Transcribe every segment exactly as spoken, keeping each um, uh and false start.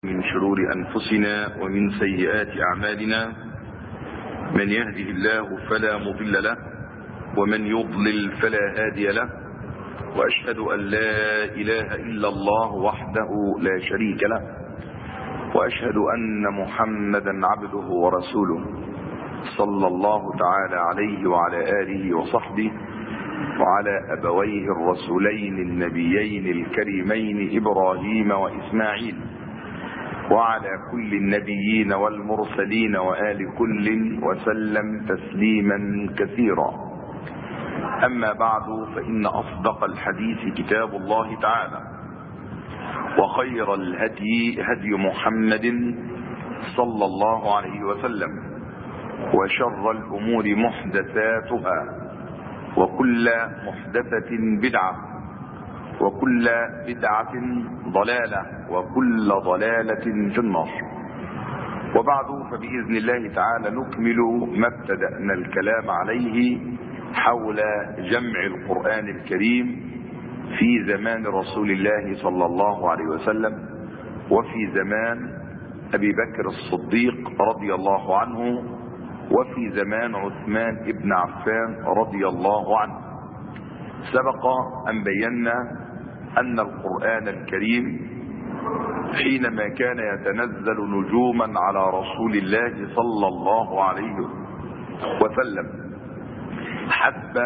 من شرور أنفسنا ومن سيئات أعمالنا، من يهده الله فلا مضل له ومن يضلل فلا هادي له، وأشهد أن لا إله إلا الله وحده لا شريك له، وأشهد أن محمدا عبده ورسوله صلى الله تعالى عليه وعلى آله وصحبه وعلى أبويه الرسولين النبيين الكريمين إبراهيم وإسماعيل، وعلى كل النبيين والمرسلين وآل كل وسلم تسليما كثيرا. أما بعد، فإن أصدق الحديث كتاب الله تعالى، وخير الهدي هدي محمد صلى الله عليه وسلم، وشر الأمور محدثاتها، وكل محدثة بدعة، وكل بدعة ضلالة، وكل ضلالة في النار. وبعد، فبإذن الله تعالى نكمل ما ابتدأنا الكلام عليه حول جمع القرآن الكريم في زمان رسول الله صلى الله عليه وسلم، وفي زمان أبي بكر الصديق رضي الله عنه، وفي زمان عثمان بن عفان رضي الله عنه. سبق أن بينا أن القرآن الكريم حينما كان يتنزل نجوما على رسول الله صلى الله عليه وسلم حسب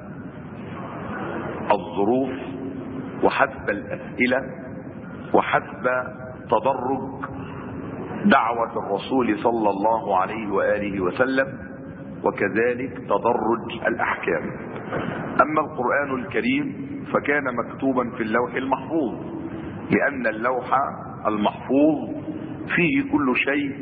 الظروف وحسب الأسئلة وحسب تدرج دعوة الرسول صلى الله عليه وآله وسلم، وكذلك تدرج الأحكام. أما القرآن الكريم فكان مكتوبا في اللوح المحفوظ، لأن اللوح المحفوظ فيه كل شيء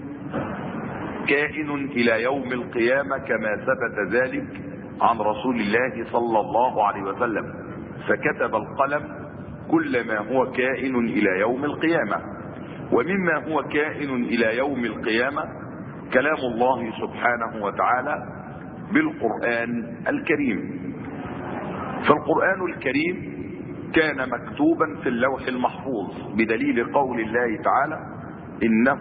كائن إلى يوم القيامة، كما ثبت ذلك عن رسول الله صلى الله عليه وسلم، فكتب القلم كل ما هو كائن إلى يوم القيامة. ومما هو كائن إلى يوم القيامة كلام الله سبحانه وتعالى بالقرآن الكريم. فالقرآن الكريم كان مكتوبا في اللوح المحفوظ بدليل قول الله تعالى: إنه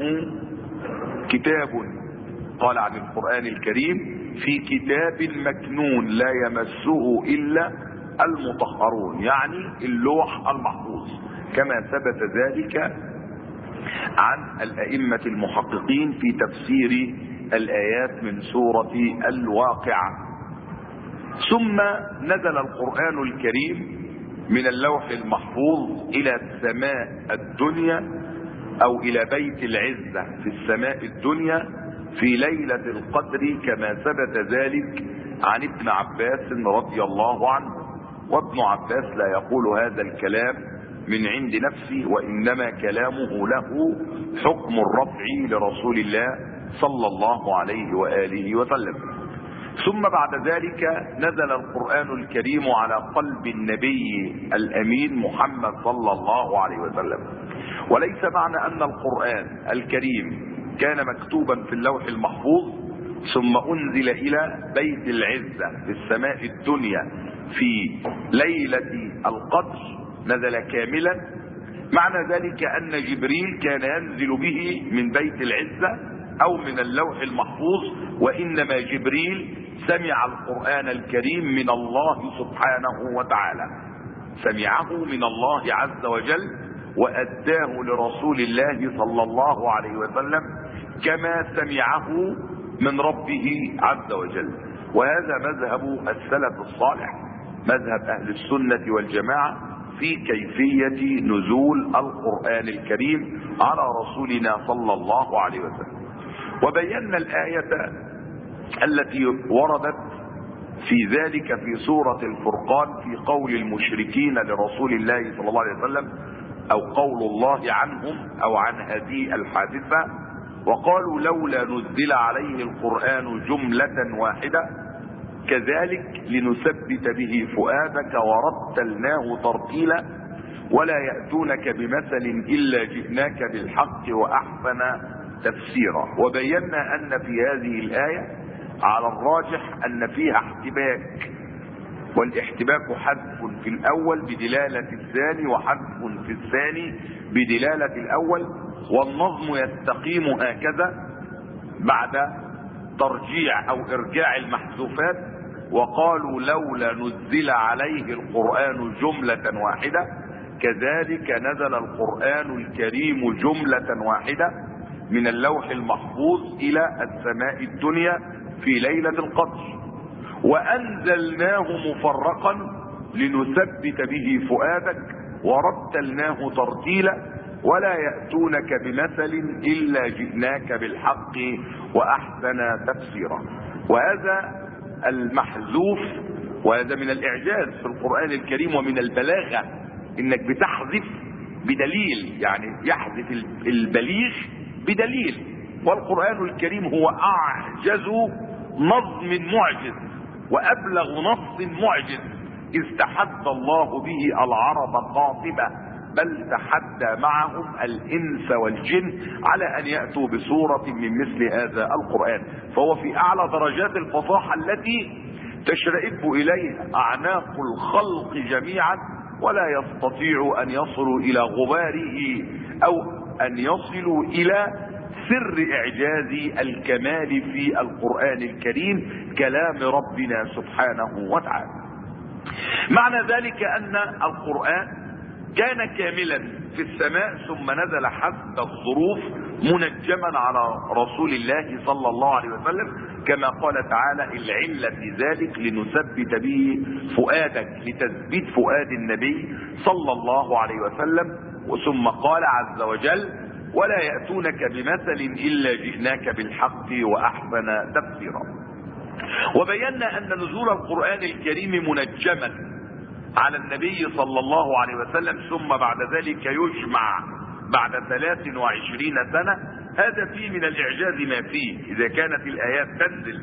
كتاب، قال عن القرآن الكريم: في كتاب مكنون لا يمسه إلا المطهرون، يعني اللوح المحفوظ، كما ثبت ذلك عن الأئمة المحققين في تفسير الآيات من سورة الواقعة. ثم نزل القرآن الكريم من اللوح المحفوظ إلى السماء الدنيا، أو إلى بيت العزة في السماء الدنيا في ليلة القدر، كما ثبت ذلك عن ابن عباس رضي الله عنه. وابن عباس لا يقول هذا الكلام من عند نفسه، وإنما كلامه له حكم الرفع لرسول الله صلى الله عليه وآله وسلم. ثم بعد ذلك نزل القرآن الكريم على قلب النبي الأمين محمد صلى الله عليه وسلم. وليس معنى أن القرآن الكريم كان مكتوبا في اللوح المحفوظ ثم أنزل إلى بيت العزة في السماء الدنيا في ليلة القدر نزل كاملا، معنى ذلك أن جبريل كان ينزل به من بيت العزة أو من اللوح المحفوظ، وإنما جبريل سمع القرآن الكريم من الله سبحانه وتعالى، سمعه من الله عز وجل وأداه لرسول الله صلى الله عليه وسلم كما سمعه من ربه عز وجل. وهذا مذهب السلف الصالح، مذهب أهل السنة والجماعة في كيفية نزول القرآن الكريم على رسولنا صلى الله عليه وسلم. وبينا الآية التي وردت في ذلك في سورة الفرقان في قول المشركين لرسول الله صلى الله عليه وسلم، أو قول الله عنهم أو عن هذه الحادثة، وقالوا: لولا نزل عليه القرآن جملة واحدة كذلك لنثبت به فؤادك ورتلناه ترتيلا ولا يأتونك بمثل إلا جئناك بالحق وأحسن تفسيرا. وبينا أن في هذه الآية على الراجح أن فيها احتباك، والاحتباك حذف في الأول بدلالة الثاني، وحذف في الثاني بدلالة الأول. والنظم يستقيم هكذا بعد ترجيع أو إرجاع المحذوفات. وقالوا لولا نزل عليه القرآن جملة واحدة، كذلك نزل القرآن الكريم جملة واحدة من اللوح المحفوظ إلى السماء الدنيا في ليلة القدر، وأنزلناه مفرقا لنثبت به فؤادك ورتلناه ترتيلا ولا يأتونك بمثل إلا جئناك بالحق وأحسن تفسيرا. وهذا المحذوف، وهذا من الإعجاز في القرآن الكريم ومن البلاغة، إنك بتحذف بدليل، يعني يحذف البليغ بدليل. والقرآن الكريم هو أعجز نظم معجز وأبلغ نص معجز، إذ تحدى الله به العرب قاطبة، بل تحدى معهم الإنس والجن على أن يأتوا بسورة من مثل هذا القرآن. فهو في أعلى درجات الفصاحة التي تشرئب إليها أعناق الخلق جميعا، ولا يستطيع أن يصلوا إلى غباره أو أن يصلوا إلى سر إعجاز الكمال في القرآن الكريم، كلام ربنا سبحانه وتعالى. معنى ذلك أن القرآن كان كاملا في السماء ثم نزل حسب الظروف منجما على رسول الله صلى الله عليه وسلم، كما قال تعالى: العلة في ذلك لنثبت به فؤادك، لتثبيت فؤاد النبي صلى الله عليه وسلم. ثم قال عز وجل: ولا يأتونك بمثل إلا جئناك بالحق وأحسن تفسيرا. وبينا أن نزول القرآن الكريم منجما على النبي صلى الله عليه وسلم ثم بعد ذلك يجمع بعد ثلاث وعشرين سنة، هذا فيه من الإعجاز ما فيه. إذا كانت الآيات تنزل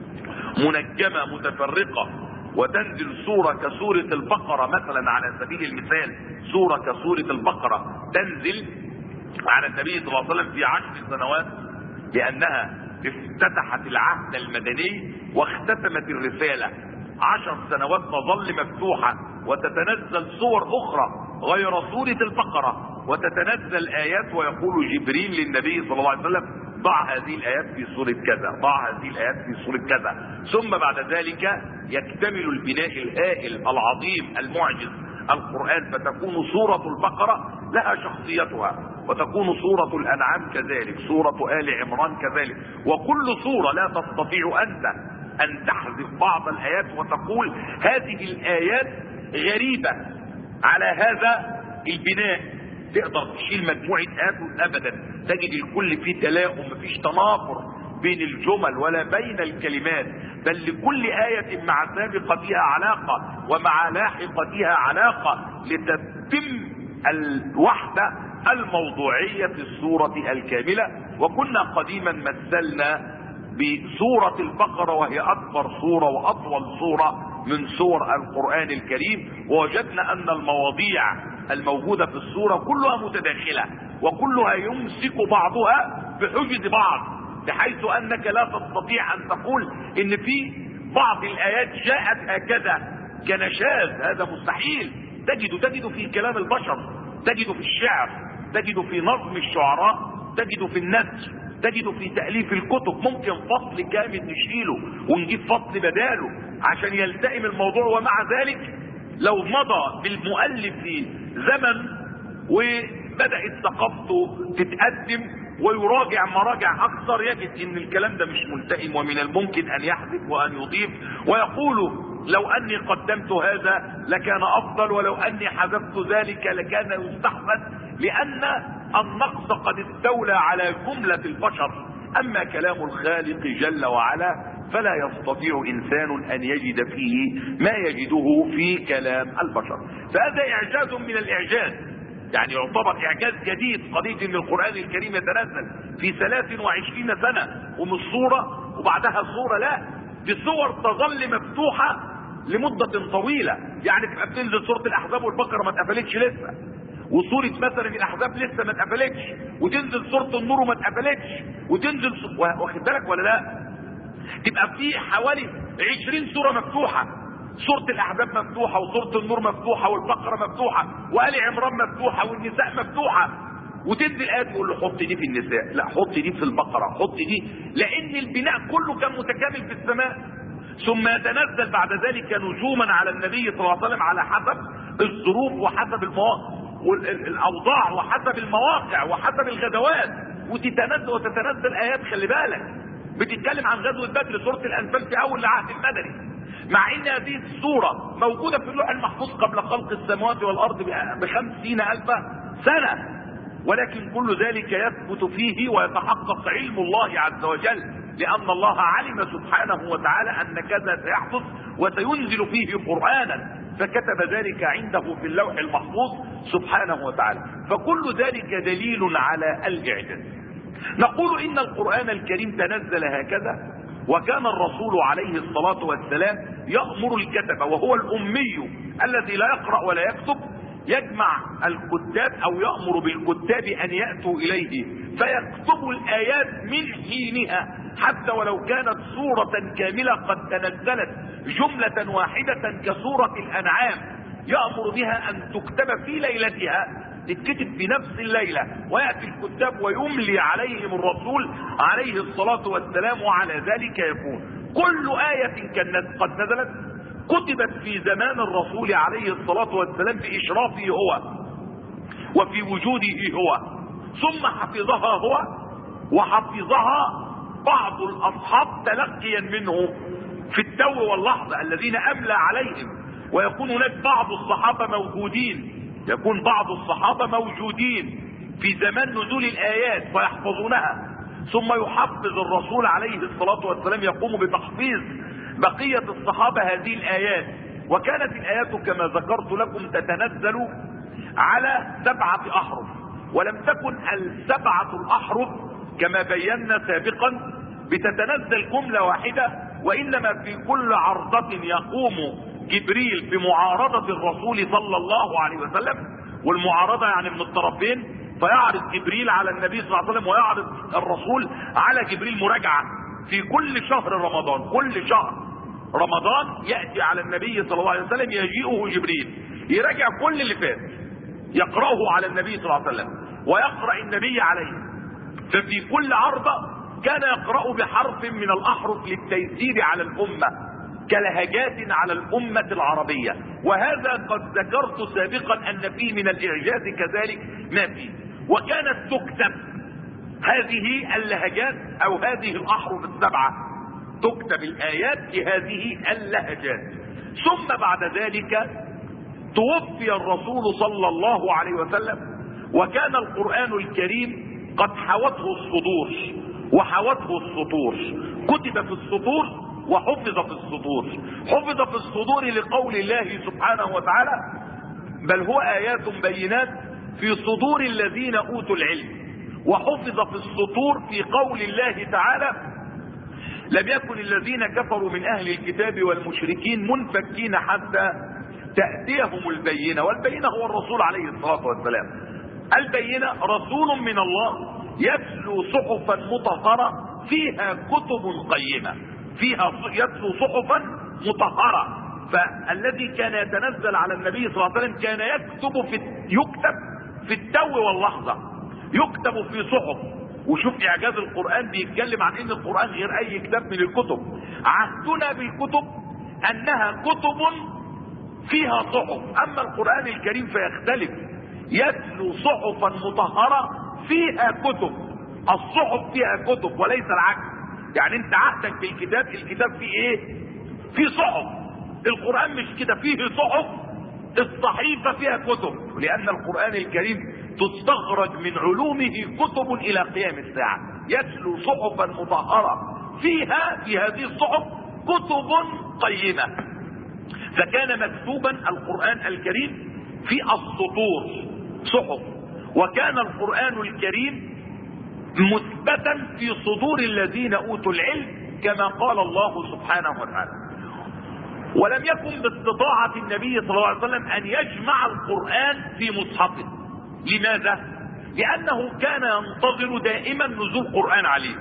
منجمة متفرقة وتنزل سورة كسورة البقرة مثلا على سبيل المثال، سورة كسورة البقرة تنزل على النبي صلى الله عليه وسلم في عشر سنوات، لأنها افتتحت العهد المدني واختتمت الرسالة. عشر سنوات تظل مفتوحة وتتنزل صور أخرى غير سورة البقرة، وتتنزل آيات ويقول جبريل للنبي صلى الله عليه وسلم: ضع هذه الآيات في سورة كذا، ضع هذه الآيات في سورة كذا. ثم بعد ذلك يكتمل البناء الهائل العظيم المعجز القرآن، فتكون سورة البقرة لها شخصيتها، وتكون سورة الأنعام كذلك، سورة آل عمران كذلك. وكل سورة لا تستطيع أنت أن تحذف بعض الآيات وتقول هذه الآيات غريبة على هذا البناء، تقدر تشيل مجموعة آيات أبدا، تجد الكل فيه تلاؤم، مفيش تنافر بين الجمل ولا بين الكلمات، بل لكل آية مع سابقتها علاقة ومع لاحقتها علاقة لتتم الوحدة الموضوعية في السورة الكاملة. وكنا قديما مثلنا بسورة البقرة، وهي أكبر سورة وأطول سورة من سور القرآن الكريم، ووجدنا أن المواضيع الموجودة في السورة كلها متداخلة، وكلها يمسك بعضها بحجز بعض، بحيث أنك لا تستطيع أن تقول إن في بعض الآيات جاءت هكذا كنشاذ، هذا مستحيل. تجد تجد في كلام البشر، تجد في الشعر، تجد في نظم الشعراء، تجد في النثر، تجد في تأليف الكتب. ممكن فصل كامل نشيله ونجيب فصل بداله عشان يلتئم الموضوع. ومع ذلك لو مضى بالمؤلف في زمن وبدأت ثقافته تتقدم ويراجع مراجع أكثر، يجد ان الكلام ده مش ملتئم، ومن الممكن ان يحذف وان يضيف ويقول لو اني قدمت هذا لكان افضل، ولو اني حذفت ذلك لكان يستحسن، لان النقص قد استولى على جملة البشر. اما كلام الخالق جل وعلا فلا يستطيع انسان ان يجد فيه ما يجده في كلام البشر. فهذا اعجاز من الاعجاز، يعني يعتبر اعجاز جديد، قضية ان القرآن الكريم يتنزل في ثلاث وعشرين سنة ومش صورة وبعدها صورة، لا، دي صور تظل مفتوحة لمدة طويلة. يعني تبقى بتنزل سورة الاحزاب والبقرة ما اتقفلتش لسه، وسورة مثلا الاحزاب لسه ما اتقفلتش، وتنزل سورة النور وما اتقفلتش، وتنزل س... واخد بالك ولا لا؟ تبقى في حوالي عشرين سورة مفتوحة، سورة الاحزاب مفتوحة، وسورة النور مفتوحة، والبقرة مفتوحة، وآل عمران مفتوحة، والنساء مفتوحة. وتنزل آيات يقول له حط دي في النساء، لا حط دي في البقرة، حط دي، لأن البناء كله كان متكامل في السماء. ثم يتنزل بعد ذلك نجوما على النبي صلى الله عليه وسلم على حسب الظروف وحسب المواقع والأوضاع وحسب المواقع وحسب الغزوات، وتتنزل وتتنزل آيات. خلي بالك بتتكلم عن غزوة بدر، سورة الأنفال في أول العهد المدني، مع ان هذه السورة موجودة في اللوح المحفوظ قبل خلق السماوات والأرض بخمسين ألف سنة، ولكن كل ذلك يثبت فيه ويتحقق علم الله عز وجل، لأن الله علم سبحانه وتعالى أن كذا سيحدث وسينزل فيه قرآنا، فكتب ذلك عنده في اللوح المحفوظ سبحانه وتعالى. فكل ذلك دليل على الإعجاز. نقول إن القرآن الكريم تنزل هكذا، وكان الرسول عليه الصلاة والسلام يأمر الكتبة، وهو الأمي الذي لا يقرأ ولا يكتب، يجمع الكتاب أو يأمر بالكتاب أن يأتوا إليه فيكتبوا الآيات من حينها، حتى ولو كانت سورة كاملة قد تنزلت جملة واحدة كسورة الأنعام، يأمر بها أن تكتب في ليلتها، تتكتب في نفس الليلة، ويأتي الكتاب ويملي عليهم الرسول عليه الصلاة والسلام، وعلى ذلك يكون كل آية كانت قد نزلت كتبت في زمان الرسول عليه الصلاة والسلام بإشرافه هو وفي وجوده هو، ثم حفظها هو وحفظها بعض الأصحاب تلقيا منه في التو واللحظة الذين أملى عليهم، ويكون هناك بعض الصحابة موجودين، يكون بعض الصحابة موجودين في زمان نزول الآيات فيحفظونها، ثم يحفظ الرسول عليه الصلاة والسلام يقوم بتحفيظ بقية الصحابة هذه الآيات. وكانت الآيات كما ذكرت لكم تتنزل على سبعة أحرف، ولم تكن السبعة الأحرف كما بينا سابقا بتتنزل جملة واحدة، وإنما في كل عرضة يقوم جبريل بمعارضة الرسول صلى الله عليه وسلم، والمعارضة يعني من الطرفين، فيعرض جبريل على النبي صلى الله عليه وسلم ويعرض الرسول على جبريل مراجعة في كل شهر رمضان. كل شهر رمضان يأتي على النبي صلى الله عليه وسلم يجيئه جبريل يراجع كل اللي فات، يقرأه على النبي صلى الله عليه وسلم ويقرأ النبي عليه. ففي كل عرضة كان يقرأ بحرف من الأحرف للتيسير على الأمة كلهجات على الأمة العربية، وهذا قد ذكرت سابقا أن فيه من الإعجاز كذلك ما فيه. وكانت تكتب هذه اللهجات أو هذه الأحرف السبعة، تكتب الآيات بهذه اللهجات. ثم بعد ذلك توفي الرسول صلى الله عليه وسلم، وكان القرآن الكريم قد حوته الصدور وحوته السطور، كتب في السطور وحفظ في الصدور. حفظ في الصدور لقول الله سبحانه وتعالى بل هو آيات بينات في صدور الذين أوتوا العلم، وحفظ في السطور في قول الله تعالى لم يكن الذين كفروا من أهل الكتاب والمشركين منفكين حتى تأتيهم البينة، والبينة هو الرسول عليه الصلاة والسلام. البينة رسول من الله يتلو صحفا مطهرة فيها كتب قيمة، فيها يتلو صحفا مطهرة. فالذي كان يتنزل على النبي صلى الله عليه وسلم كان يكتب في يكتب في التو واللحظة، يكتب في صحف. وشوف إعجاز القرآن، بيتكلم عن ان القرآن غير اي كتاب من الكتب. عهدنا بالكتب انها كتب فيها صحف، اما القرآن الكريم فيختلف، يتلو صحفا مطهرة فيها كتب، الصحف فيها كتب وليس العكس. يعني انت عهدك بالكتاب، الكتاب فيه ايه؟ فيه صحف. القرآن مش كده، فيه صحف، الصحيفة فيها كتب، لان القرآن الكريم تستخرج من علومه كتب الى قيام الساعة. يتلو صحفا مطهرة فيها في هذه الصحف كتب قيمة. فكان مكتوبا القرآن الكريم في السطور صحف، وكان القرآن الكريم مثبتا في صدور الذين اوتوا العلم كما قال الله سبحانه وتعالى. ولم يكن باستطاعة النبي صلى الله عليه وسلم ان يجمع القرآن في مصحفه. لماذا؟ لانه كان ينتظر دائما نزول قرآن عليه،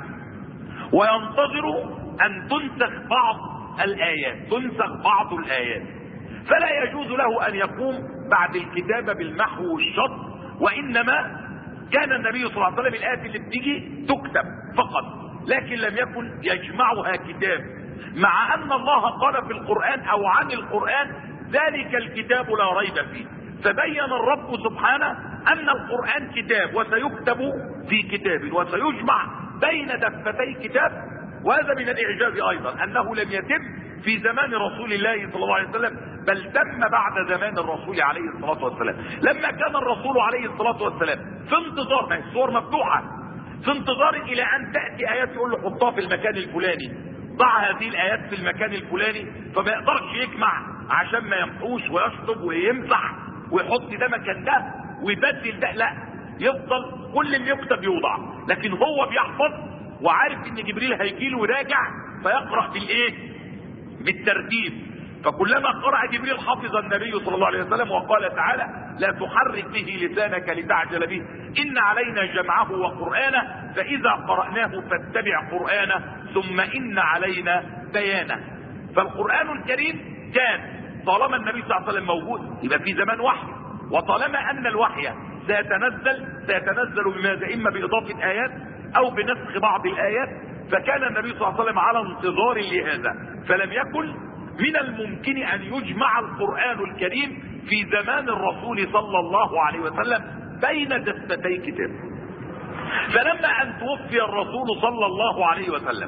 وينتظر ان تنسخ بعض الايات، تنسخ بعض الايات، فلا يجوز له ان يقوم بعد الكتابة بالمحو والشط، وانما كان النبي صلى الله عليه وسلم الآيات اللي بتيجي تكتب فقط، لكن لم يكن يجمعها كتاب، مع أن الله قال في القرآن أو عن القرآن ذلك الكتاب لا ريب فيه. فبين الرب سبحانه أن القرآن كتاب وسيكتب في كتاب وسيجمع بين دفتي كتاب. وهذا من الإعجاز أيضا أنه لم يتم في زمان رسول الله صلى الله عليه وسلم، بل تم بعد زمان الرسول عليه الصلاة والسلام. لما كان الرسول عليه الصلاة والسلام في انتظار، ما الصور مفتوحة، في انتظار إلى أن تأتي آيات يقول له حطها في المكان الفلاني، ضع هذه الآيات في المكان الفلاني، فما يقدرش يجمع عشان ما يمحوش ويشطب ويمسح ويحط ده مكان ده ويبدل ده، لا، يفضل كل اللي يكتب يوضع، لكن هو بيحفظ وعارف ان جبريل هيجيله وراجع فيقرأ بالايه؟ بالترتيب. فكلما قرأ جبريل حفظ النبي صلى الله عليه وسلم، وقال تعالى لا تحرك به لسانك لتعجل به إن علينا جمعه وقرآنه فإذا قرأناه فاتبع قرآنه ثم إن علينا بيانه. فالقرآن الكريم كان طالما النبي صلى الله عليه وسلم موجود يبقى في زمان وحي، وطالما أن الوحي سيتنزل سيتنزل بماذا؟ إما بإضافة آيات أو بنسخ بعض الآيات، فكان النبي صلى الله عليه وسلم على انتظار لهذا، فلم يكن من الممكن أن يجمع القرآن الكريم في زمان الرسول صلى الله عليه وسلم بين دفتي كتاب. فلما أن توفي الرسول صلى الله عليه وسلم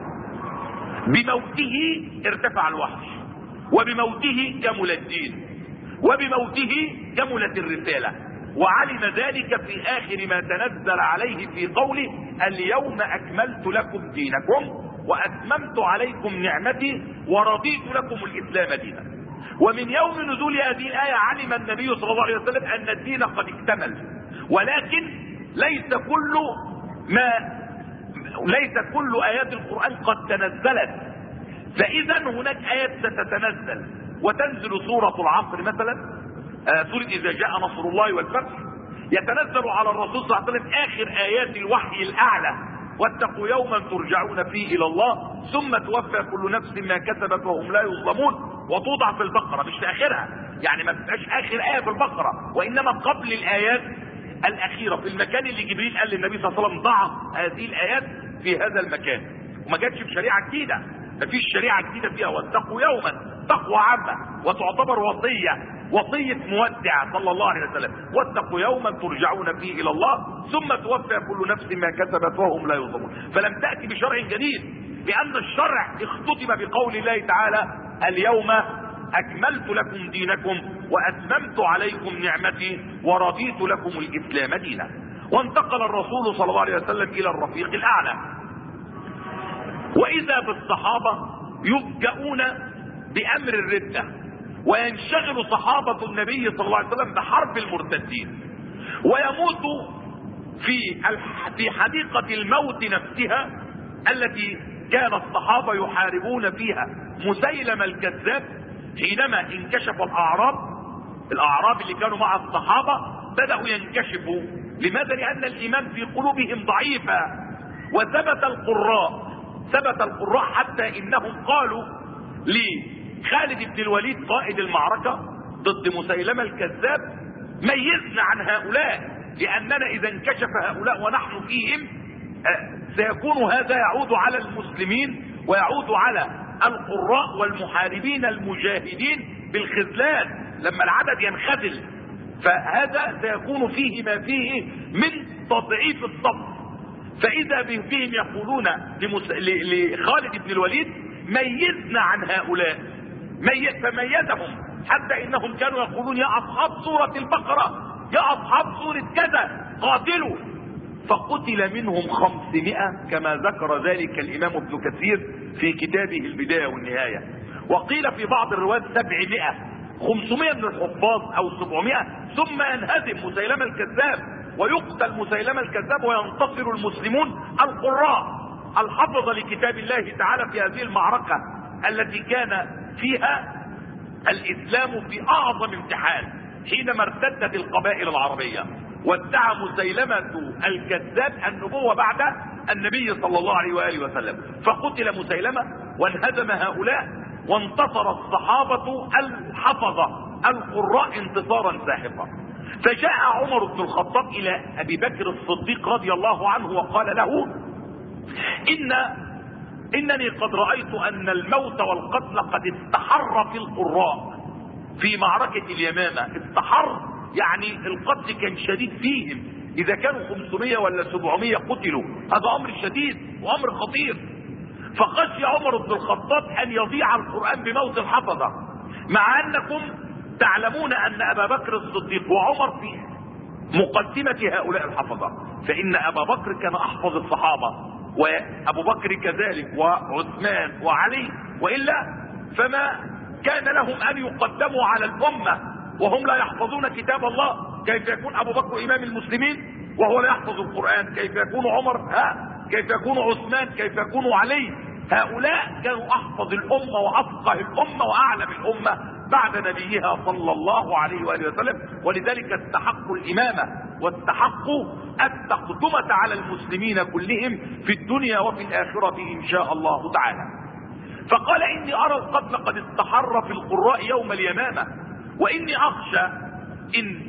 بموته ارتفع الوحي، وبموته كمل الدين، وبموته كملت الرسالة، وعلم ذلك في آخر ما تنزل عليه في قوله اليوم أكملت لكم دينكم وأتممت عليكم نعمتي ورضيت لكم الإسلام دينا. ومن يوم نزول هذه الآية علم النبي صلى الله عليه وسلم أن الدين قد اكتمل، ولكن ليس كل ما ليس كل آيات القرآن قد تنزلت. فإذا هناك آيات ستتنزل وتنزل سورة العصر مثلا، آه سورة إذا جاء نصر الله والفتح، يتنزل على الرسول صلى الله عليه وسلم آخر آيات الوحي الأعلى واتقوا يوما ترجعون فيه إلى الله ثم توفى كل نفس ما كسبت وهم لا يظلمون، وتوضع في البقرة، مش في آخرها، يعني ما تبقاش آخر آية في البقرة، وإنما قبل الآيات الأخيرة في المكان اللي جبريل قال للنبي صلى الله عليه وسلم ضع هذه الآيات في هذا المكان. وما جاتش بشريعة جديدة، ما فيش شريعة جديدة فيها. واتقوا يوما تقوى عامة وتعتبر وصية وصية مودع صلى الله عليه وسلم، واتقوا يوما ترجعون فيه إلى الله ثم توفى كل نفس ما كسبت وهم لا يظلمون. فلم تأتي بشرع جديد، لأن الشرع اختتم بقول الله تعالى اليوم أكملت لكم دينكم وأتممت عليكم نعمتي ورضيت لكم الإسلام دينا. وانتقل الرسول صلى الله عليه وسلم إلى الرفيق الأعلى، وإذا بالصحابة يفجؤون بأمر الردة، وينشغل صحابة النبي صلى الله عليه وسلم بحرب المرتدين، ويموت في في حديقة الموت نفسها التي كان الصحابة يحاربون فيها مسيلمة الكذاب. حينما انكشف الأعراب الأعراب اللي كانوا مع الصحابة بدأوا ينكشفوا. لماذا؟ لأن الإيمان في قلوبهم ضعيفة. وثبت القراء ثبت القراء حتى إنهم قالوا لخالد بن الوليد قائد المعركة ضد مسيلمة الكذاب ميزنا عن هؤلاء، لأننا إذا انكشف هؤلاء ونحن فيهم سيكون هذا يعود على المسلمين ويعود على القراء والمحاربين المجاهدين بالخذلان لما العدد ينخذل، فهذا سيكون فيه ما فيه من تضعيف الصف. فإذا بهم يقولون لمس... ل... لخالد بن الوليد ميزنا عن هؤلاء، مي... فميزهم حتى إنهم كانوا يقولون يا أصحاب سورة البقرة، يا أصحاب سورة كذا قاتلوا، فقتل منهم خمسمائة كما ذكر ذلك الإمام ابن كثير في كتابه البداية والنهاية. وقيل في بعض الروايات سبعمائة، خمسمائة من الحفاظ أو سبعمائة، ثم ينهزم مسيلمة الكذاب ويقتل مسيلمة الكذاب وينتصر المسلمون القراء الحفظ لكتاب الله تعالى في هذه المعركة التي كان فيها الإسلام في أعظم امتحان، حينما ارتدت القبائل العربية وادعى مسيلمة الكذاب النبوة بعد النبي صلى الله عليه وآله وسلم، فقتل مسيلمة وانهزم هؤلاء، وانتصر الصحابة الحفظة القراء انتصارا ساحقا. فجاء عمر بن الخطاب الى ابي بكر الصديق رضي الله عنه وقال له: ان انني قد رأيت ان الموت والقتل قد استحر في القراء في معركة اليمامة. استحر يعني القتل كان شديد فيهم، اذا كانوا خمسمائة ولا سبعمائة قتلوا، هذا امر شديد وامر خطير. فخشي عمر بن الخطاب ان يضيع القرآن بموت الحفظة، مع انكم تعلمون ان ابا بكر الصديق وعمر في مقدمة هؤلاء الحفظة، فان ابا بكر كان احفظ الصحابة، وابو بكر كذلك، وعثمان وعلي، والا فما كان لهم ان يقدموا على الامة وهم لا يحفظون كتاب الله. كيف يكون ابو بكر امام المسلمين وهو لا يحفظ القرآن؟ كيف يكون عمر؟ ها كيف يكون عثمان؟ كيف يكون علي؟ هؤلاء كانوا احفظ الامة وافقه الامة واعلم الامة بعد نبيها صلى الله عليه وآله وسلم، ولذلك استحقوا الامامة واستحقوا التقدمة على المسلمين كلهم في الدنيا وفي الاخرة ان شاء الله تعالى. فقال: اني ارى القتل قد استحر في القراء يوم اليمامة، واني اخشى ان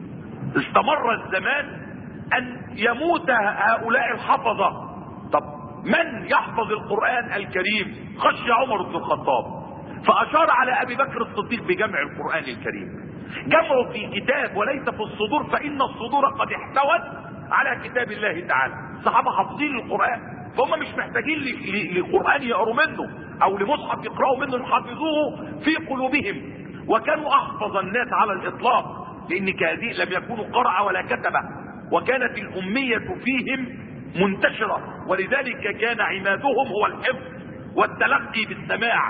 استمر الزمان ان يموت هؤلاء الحفظة. طب من يحفظ القرآن الكريم؟ خشي عمر بن الخطاب، فاشار على ابي بكر الصديق بجمع القرآن الكريم، جمعه في كتاب وليس في الصدور، فان الصدور قد احتوت على كتاب الله تعالى. الصحابة حافظين القرآن، فهم مش محتاجين لقرآن يقروا منه او لمصحف يقرأوا منه، حافظوه في قلوبهم، وكانوا احفظ الناس على الاطلاق، لان كهذه لم يكونوا قرأ ولا كتبة، وكانت الامية فيهم منتشرة، ولذلك كان عمادهم هو الحفظ والتلقي بالسماع.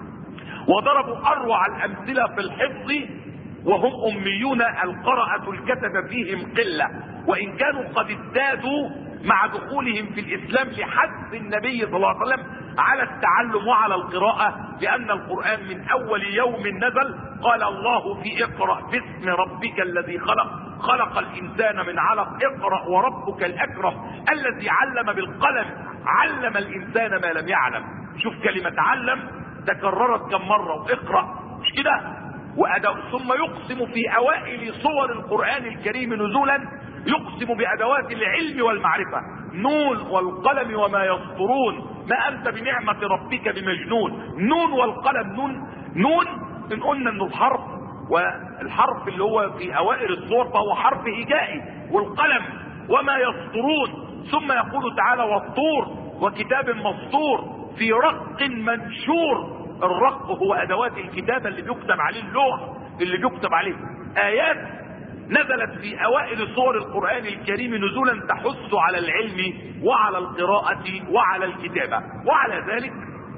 وضربوا اروع الامثلة في الحفظ وهم اميون، القرأة الكتب فيهم قلة، وان كانوا قد ازدادوا مع دخولهم في الاسلام لحث النبي صلى الله عليه وسلم على التعلم وعلى القراءة، لان القرآن من اول يوم نزل قال الله في اقرأ باسم ربك الذي خلق، خلق الانسان من علق، اقرأ وربك الاكرم الذي علم بالقلم، علم الانسان ما لم يعلم. شوف كلمة علم تكررت كم مرة، واقرأ مش كده؟ وأدو... ثم يقسم في اوائل صور القرآن الكريم نزولا، يقسم بادوات العلم والمعرفة: نون والقلم وما يسطرون، ما انت بنعمة ربك بمجنون. نون والقلم، نون نون ان قلنا انه الحرف، والحرف اللي هو في اوائل الصور فهو حرف هجائي، والقلم وما يسطرون. ثم يقول تعالى: والطور وكتاب مسطور في رق منشور. الرق هو ادوات الكتابة اللي بيكتب عليه اللوح، اللي بيكتب عليه ايات نزلت في اوائل صور القرآن الكريم نزولا تحث على العلم وعلى القراءة وعلى الكتابة. وعلى ذلك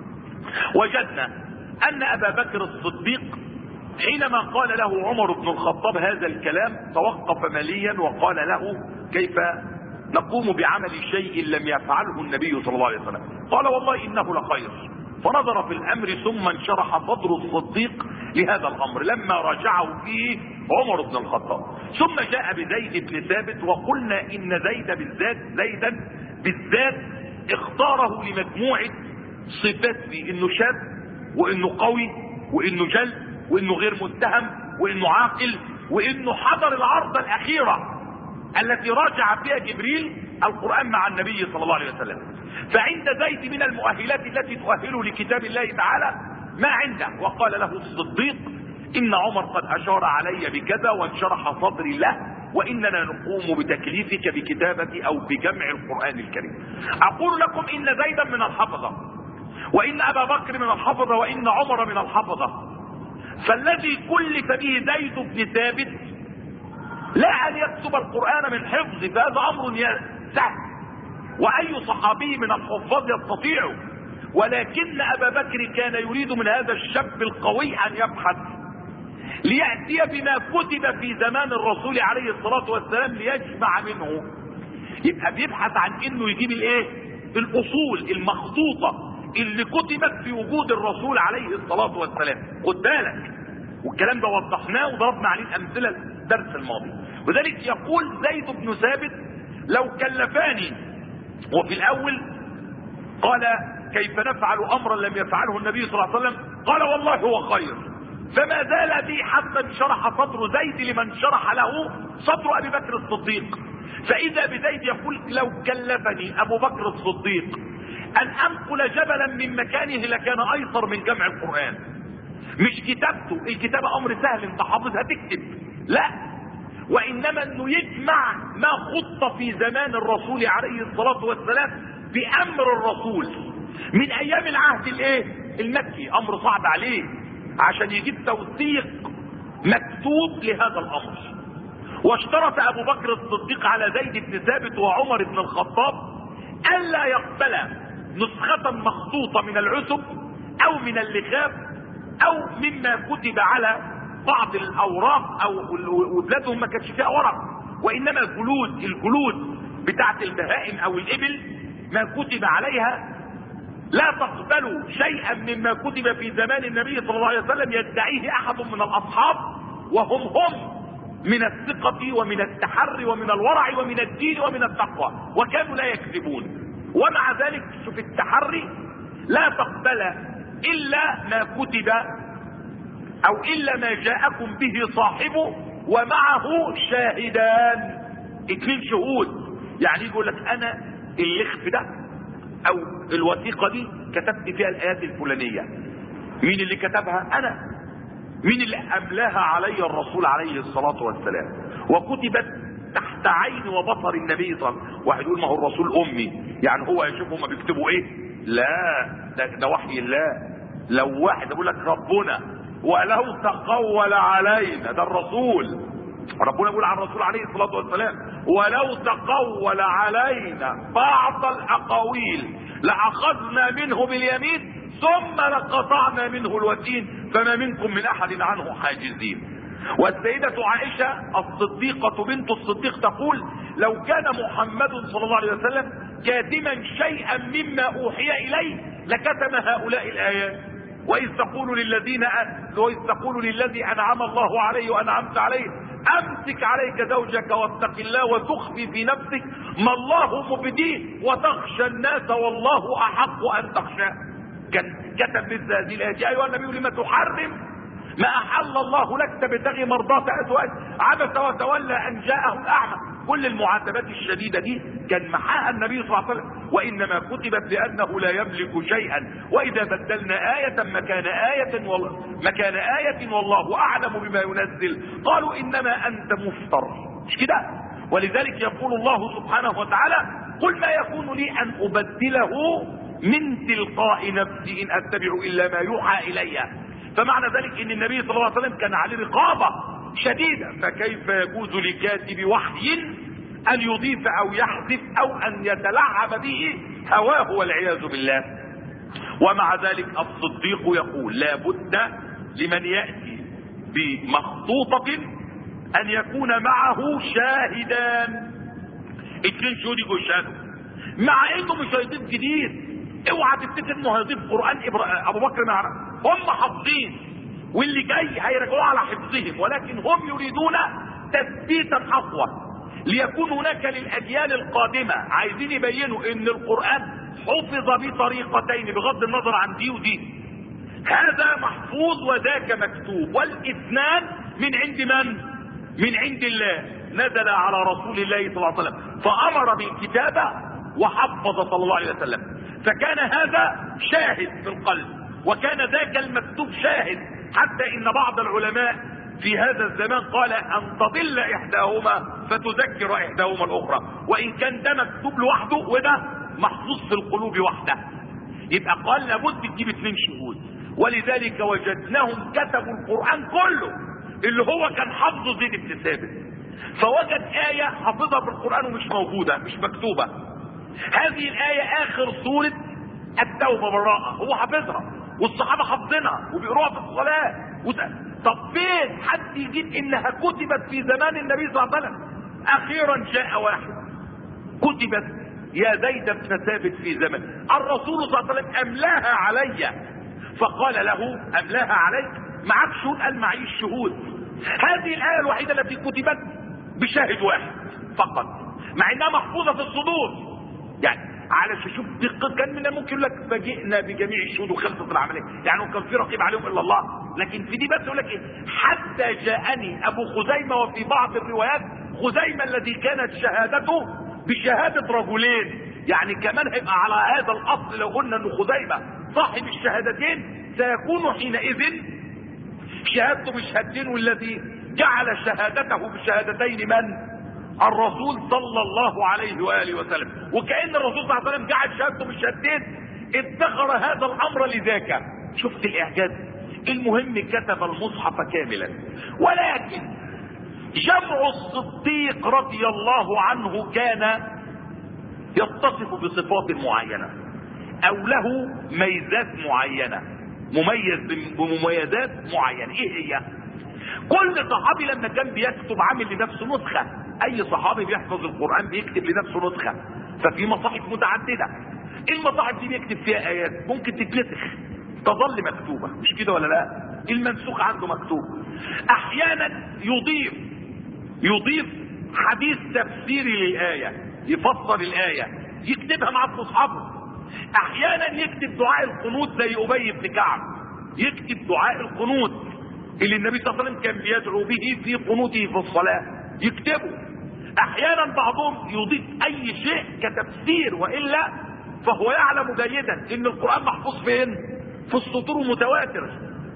وجدنا ان ابا بكر الصديق حينما قال له عمر بن الخطاب هذا الكلام توقف مليا وقال له: كيف نقوم بعمل شيء لم يفعله النبي صلى الله عليه وسلم؟ قال: والله انه لخير. فنظر في الامر ثم انشرح صدر الصديق لهذا الامر لما راجعه فيه عمر بن الخطاب. ثم جاء بزيد بن ثابت، وقلنا ان زيد بالذات زيدا بالذات اختاره لمجموعة صفات فيه: انه شاب، وانه قوي، وانه جلد، وانه غير متهم، وانه عاقل، وانه حضر العرضة الاخيرة التي راجع فيها جبريل القرآن مع النبي صلى الله عليه وسلم. فعند زيد من المؤهلات التي تؤهله لكتاب الله تعالى ما عنده. وقال له الصديق: ان عمر قد اشار علي بكذا وانشرح صدري له، واننا نقوم بتكليفك بكتابة او بجمع القرآن الكريم. اقول لكم ان زيدا من الحفظة، وان ابا بكر من الحفظة، وان عمر من الحفظة. فالذي كلف به زيد بن ثابت لا ان يكتب القرآن من حفظ، فهذا امر سهل، واي صحابي من الحفاظ يستطيع، ولكن ابا بكر كان يريد من هذا الشاب القوي ان يبحث ليأتي بما كتب في زمان الرسول عليه الصلاة والسلام ليجمع منه. يبقى بيبحث عن انه يجيب الايه؟ الاصول المخطوطة اللي كتبت في وجود الرسول عليه الصلاة والسلام. خد بالك، والكلام ده وضحناه وضربنا عليه الامثلة الدرس الماضي. وذلك يقول زيد بن ثابت: لو كلفاني، وفي الاول قال: كيف نفعل امرا لم يفعله النبي صلى الله عليه وسلم؟ قال: والله هو خير. فما زال بي حتى انشرح صدر زيد لمن شرح له صدر ابي بكر الصديق. فاذا بزيد يقول لو كلفني ابو بكر الصديق ان انقل جبلا من مكانه لكان ايسر من جمع القرآن. مش كتابته، الكتابة امر سهل، انت حافظ هتكتب، لا، وانما انه يجمع ما خط في زمان الرسول عليه الصلاة والسلام بامر الرسول من ايام العهد الايه المكي. امر صعب عليه عشان يجيب توثيق مكتوب لهذا الامر. واشترط ابو بكر الصديق على زيد بن ثابت وعمر بن الخطاب الا يقبل نسخة مخطوطة من العسب او من اللخاف او مما كتب على بعض الاوراق، او وبلادهم ما كانش فيها ورق، وانما الجلود الجلود بتاعت البهائم او الابل ما كتب عليها. لا تقبلوا شيئا مما كتب في زمان النبي صلى الله عليه وسلم يدعيه احد من الاصحاب وهم هم من الثقة ومن التحري ومن الورع ومن الدين ومن التقوى، وكانوا لا يكذبون. ومع ذلك شوف التحري، لا تقبل الا ما كتب او الا ما جاءكم به صاحبه ومعه شاهدان، اتنين شهود. يعني يقول لك انا اللخف ده او الوثيقة دي كتبت فيها الايات الفلانية، مين اللي كتبها؟ انا. مين اللي املاها علي؟ الرسول عليه الصلاة والسلام. وكتبت تحت عين وبصر النبي صلى الله عليه وسلم. واحد يقول ما هو الرسول امي، يعني هو يشوف هما بيكتبوا ايه؟ لا، ده, ده وحي الله. لو واحد يقول لك ربنا ولو تقول علينا، ده الرسول، ربنا يقول عن الرسول عليه الصلاة والسلام ولو تقول علينا بعض الاقاويل لاخذنا منه باليمين ثم لقطعنا منه الوتين فما منكم من احد عنه حاجزين. والسيدة عائشة الصديقة بنت الصديق تقول لو كان محمد صلى الله عليه وسلم كاتما شيئا مما اوحي اليه لكتم هؤلاء الايات. واذ تقول للذين واذ تقول للذي انعم الله عليه وانعمت عليه امسك عليك زوجك واتق الله وتخفي في نفسك ما الله مبديه وتخشى الناس والله احق ان تخشاه. كان كتب مثل هذه الايات: يا ايها النبي لما تحرم ما احل الله لك تبتغي مرضات ازواج عبس وتولى ان جاءه الاعمى. كل المعاتبات الشديده دي كان محاها النبي صلى الله عليه وسلم، وانما كتبت لانه لا يملك شيئا. واذا بدلنا ايه مكان ايه مكان ايه والله اعلم بما ينزل قالوا انما انت مفتر. مش كده؟ ولذلك يقول الله سبحانه وتعالى: قل ما يكون لي ان ابدله من تلقاء نفسي ان اتبع الا ما يوحى الي. فمعنى ذلك ان النبي صلى الله عليه وسلم كان عليه رقابة شديدة، فكيف يجوز لكاتب وحي ان يضيف او يحذف او ان يتلعب به هواه والعياذ بالله. ومع ذلك الصديق يقول لا بد لمن يأتي بمخطوطة ان يكون معه شاهدان، اتنين شهود يجوا يشهدوا، مع انه مش هيضيف جديد. اوعى تفتكر انه هيضيف قرآن ابو بكر معنا، هم حافظين واللي جاي هيرجعوا على حفظهم، ولكن هم يريدون تثبيتا اقوى ليكون هناك للاجيال القادمة. عايزين يبينوا ان القرآن حفظ بطريقتين بغض النظر عن دي ودي، هذا محفوظ وذاك مكتوب، والاثنان من عند من؟ من عند الله، نزل على رسول الله صلى الله عليه وسلم فامر بالكتابة وحفظ صلى الله عليه وسلم. فكان هذا شاهد في القلب، وكان ذاك المكتوب شاهد، حتى ان بعض العلماء في هذا الزمان قال ان تضل احداهما فتذكر احداهما الاخرى، وان كان ده مكتوب لوحده وده محفوظ في القلوب وحده. يبقى قال لابد تجيب اثنين شهود، ولذلك وجدناهم كتبوا القرآن كله اللي هو كان حفظه زيد بن ثابت، فوجد آية حافظها في القرآن ومش موجودة، مش مكتوبة. هذه الآية آخر سورة التوبة براءة، هو حافظها والصحابة حافظينها وبيقروها في الصلاة. طب فين حد يجيب انها كتبت في زمان النبي صلى الله عليه وسلم؟ اخيرا جاء واحد كتبت يا زيد بن ثابت في زمن الرسول صلى الله عليه وسلم املاها علي، فقال له املاها عليك معك شهود؟ قال معيش شهود. هذه الآية الوحيدة التي كتبت بشاهد واحد فقط، مع انها محفوظة في الصدور. يعني على شوف دقة. كان من الممكن لك فجئنا بجميع الشهود وخلصت العملية، يعني كان في رقيب عليهم الا الله. لكن في دي بس يقول لك ايه؟ حتى جاءني ابو خزيمة، وفي بعض الروايات خزيمة الذي كانت شهادته بشهادة رجلين، يعني كمان هيبقى على هذا الاصل لو قلنا ان خزيمة صاحب الشهادتين سيكون حينئذ شهادته بشهادتين، والذي جعل شهادته بشهادتين من؟ الرسول صلى الله عليه واله وسلم. وكأن الرسول صلى الله عليه وسلم جعل شهادته بالشهادتين، ادخر هذا الامر لذاك. شفت الاعجاز؟ المهم كتب المصحف كاملا، ولكن جمع الصديق رضي الله عنه كان يتصف بصفات معينة او له ميزات معينة، مميز بمميزات معينة. ايه هي؟ كل صحابي لما كان بيكتب عامل لنفسه نسخة. اي صحابي بيحفظ القرآن بيكتب لنفسه نسخة، ففي مصاحف متعددة. المصاحف دي بيكتب فيها ايات ممكن تتنسخ تظل مكتوبة، مش كده ولا لا؟ المنسوخ عنده مكتوب. احيانا يضيف يضيف حديث تفسيري للآية، يفسر الآية يكتبها مع المصحف. احيانا يكتب دعاء القنوت زي ابي بن كعب، يكتب دعاء القنوت اللي النبي صلى الله عليه وسلم كان بيدعو به في قنوته في الصلاة، يكتبه. احيانا بعضهم يضيف اي شيء كتفسير، والا فهو يعلم جيدا ان القرآن محفوظ فين؟ في السطور متواتر،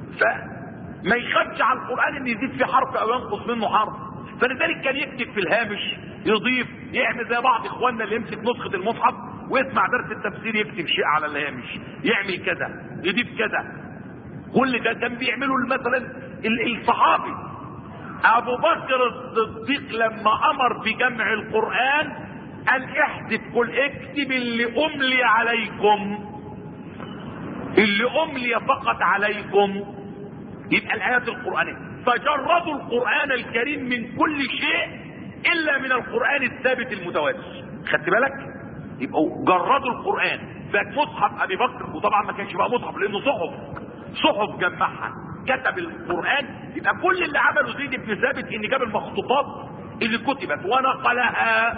فما يخافش على القرآن ان يزيد في حرف او ينقص منه حرف. فلذلك كان يكتب في الهامش، يضيف، يعمل زي بعض اخواننا اللي يمسك نسخة المصحف ويسمع درس التفسير يكتب شيء على الهامش، يعمل كذا، يضيف كذا. كل ده كان بيعمله مثلا الصحابي. ابو بكر الصديق لما امر بجمع القرآن قال احذف، قل اكتب اللي املي عليكم، اللي املي فقط عليكم، يبقى الايات القرآنية. فجردوا القرآن الكريم من كل شيء الا من القرآن الثابت المتواتر. خدت بالك؟ يبقوا جردوا القرآن. فمصحف ابي بكر، وطبعا ما كانش بقى مصحف لانه صحف، صحف جمعها، كتب القرآن. يبقى كل اللي عمله زيد بن ثابت ان جاب المخطوطات اللي كتبت ونقلها،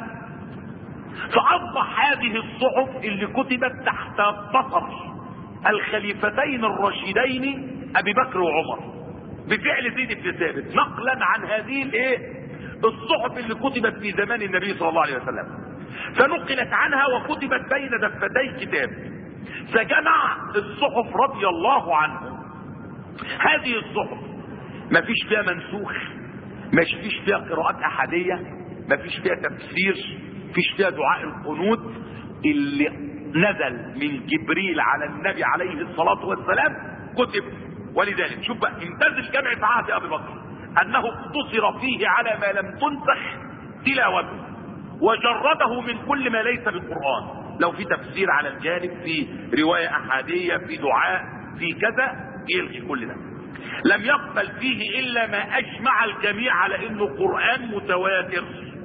فاصبح هذه الصحف اللي كتبت تحت بصر الخليفتين الراشدين ابي بكر وعمر بفعل زيد بن ثابت، نقلا عن هذه الايه الصحف اللي كتبت في زمان النبي صلى الله عليه وسلم. فنقلت عنها وكتبت بين دفتي كتاب، فجمع الصحف رضي الله عنه. هذه الصحف ما فيش فيها منسوخ، ما فيش فيها قراءات احادية، ما فيش فيها تفسير، فيش فيها دعاء القنوت اللي نزل من جبريل على النبي عليه الصلاة والسلام كتب. ولذلك شوف بقى امتاز الجمع في عهد ابي بكر انه اقتصر فيه على ما لم تنسخ تلاوته، وجرده من كل ما ليس بالقرآن. لو في تفسير على الجانب، في رواية احادية، في دعاء، في كذا، يلغي كل ده. لم يقبل فيه الا ما اجمع الجميع على انه قرآن متواتر.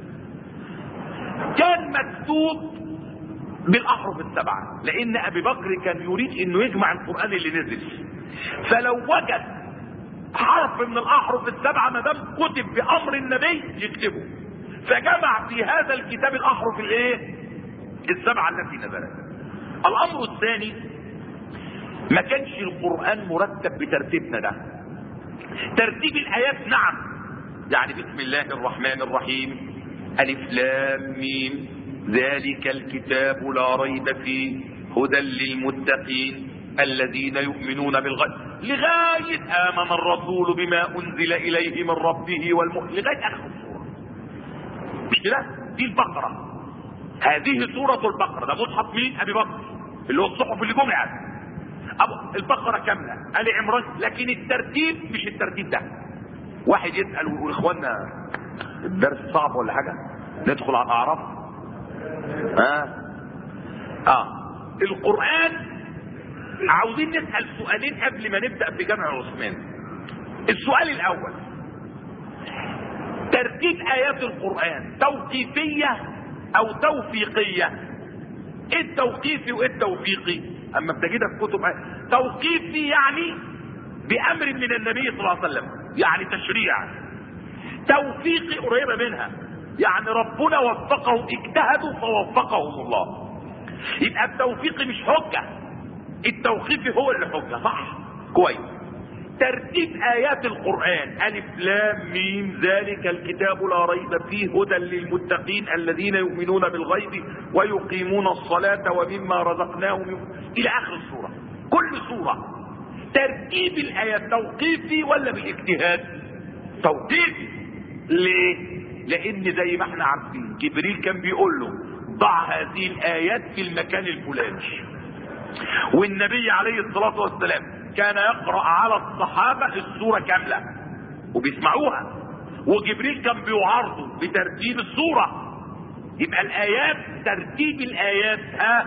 كان مكتوب بالاحرف السبعة، لان ابي بكر كان يريد انه يجمع القرآن اللي نزل، فلو وجد حرف من الاحرف السبعة ما دام كتب بامر النبي يكتبه، فجمع في هذا الكتاب الاحرف الايه السبعة التي نزلت. الامر الثاني، ما كانش القرآن مرتب بترتيبنا ده. ترتيب الايات نعم، يعني بسم الله الرحمن الرحيم، الف لام ميم، ذلك الكتاب لا ريب فيه، هدى للمتقين الذين يؤمنون بالغيب، لغاية آمن الرسول بما أنزل إليه من ربه والمؤمن، لغاية آخر السورة. مش كده؟ دي البقرة، هذه سورة البقرة. ده مصحف مين؟ أبي بكر، اللي هو الصحف اللي جمعت. أبو البقرة كاملة، آل عمران، لكن الترتيب مش الترتيب ده. واحد يسأل ويقول إخواننا الدرس صعب ولا حاجة؟ ندخل على الأعراف؟ ها؟ آه القرآن عاوزين نسأل سؤالين قبل ما نبدأ في جمع عثمان. السؤال الأول، ترتيب آيات القرآن توقيفية أو توفيقية؟ إيه التوقيفي وإيه التوفيقي؟ أما بتجدها في كتب توقيفي يعني بأمر من النبي صلى الله عليه وسلم، يعني تشريع. توفيقي قريبة منها، يعني ربنا وفقهم، اجتهدوا فوفقهم الله. يبقى التوفيقي مش حجة، التوقيفي هو اللي حجة. صح كويس. ترتيب آيات القرآن ألف لام ميم ذلك الكتاب لا ريب فيه هدى للمتقين الذين يؤمنون بالغيب ويقيمون الصلاة ومما رزقناهم ينفقون إلى آخر السورة. كل سورة ترتيب الآيات توقيفي ولا بالاجتهاد؟ توقيفي. ليه؟ لأن زي ما احنا عارفين جبريل كان بيقول له ضع هذه الآيات في المكان الفلاني، والنبي عليه الصلاة والسلام كان يقرأ على الصحابة السورة كاملة وبيسمعوها، وجبريل كان بيعارضه بترتيب السورة. يبقى الآيات ترتيب الآيات ها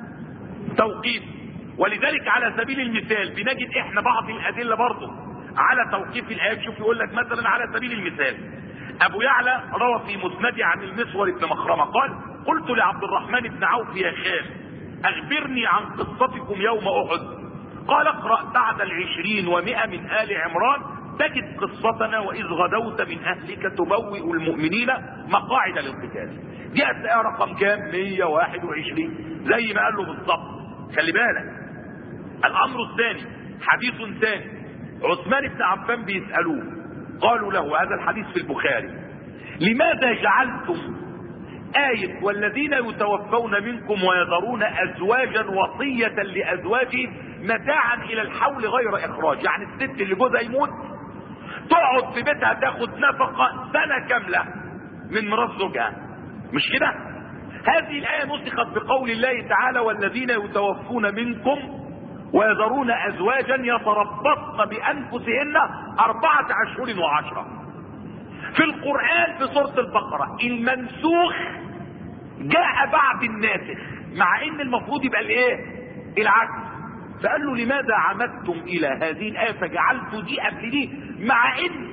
توقيف. ولذلك على سبيل المثال بنجد احنا بعض الأدلة برضه على توقيف الآيات. شوف يقول لك مثلا على سبيل المثال أبو يعلى روى في مسنده عن المسور بن مخرمة قال قلت لعبد الرحمن بن عوف يا خال أخبرني عن قصتكم يوم أحد. قال اقرأ بعد العشرين ومئة من آل عمران تجد قصتنا وإذ غدوت من أهلك تبوئ المؤمنين مقاعد للقتال. جاءت الآية رقم كام؟ مئة وواحد وعشرين زي ما قال له بالضبط. خلي بالك. الأمر الثاني حديث ثاني عثمان بن عفان بيسألوه قالوا له هذا الحديث في البخاري لماذا جعلتم آية والذين يتوفون منكم ويذرون أزواجا وصية لأزواجهم متاعا إلى الحول غير إخراج؟ يعني الست اللي جوزها يموت تقعد في بيتها تاخد نفقة سنة كاملة من مرات زوجها، مش كده؟ هذه الآية نسخت بقول الله تعالى والذين يتوفون منكم ويذرون أزواجا يتربصن بأنفسهن أربعة أشهر وعشرة. في القرآن في سورة البقرة المنسوخ جاء بعد الناسخ، مع ان المفروض يبقى الايه؟ العكس. فقال له لماذا عمدتم الى هذه الآية فجعلتوا دي قبل دي، مع ان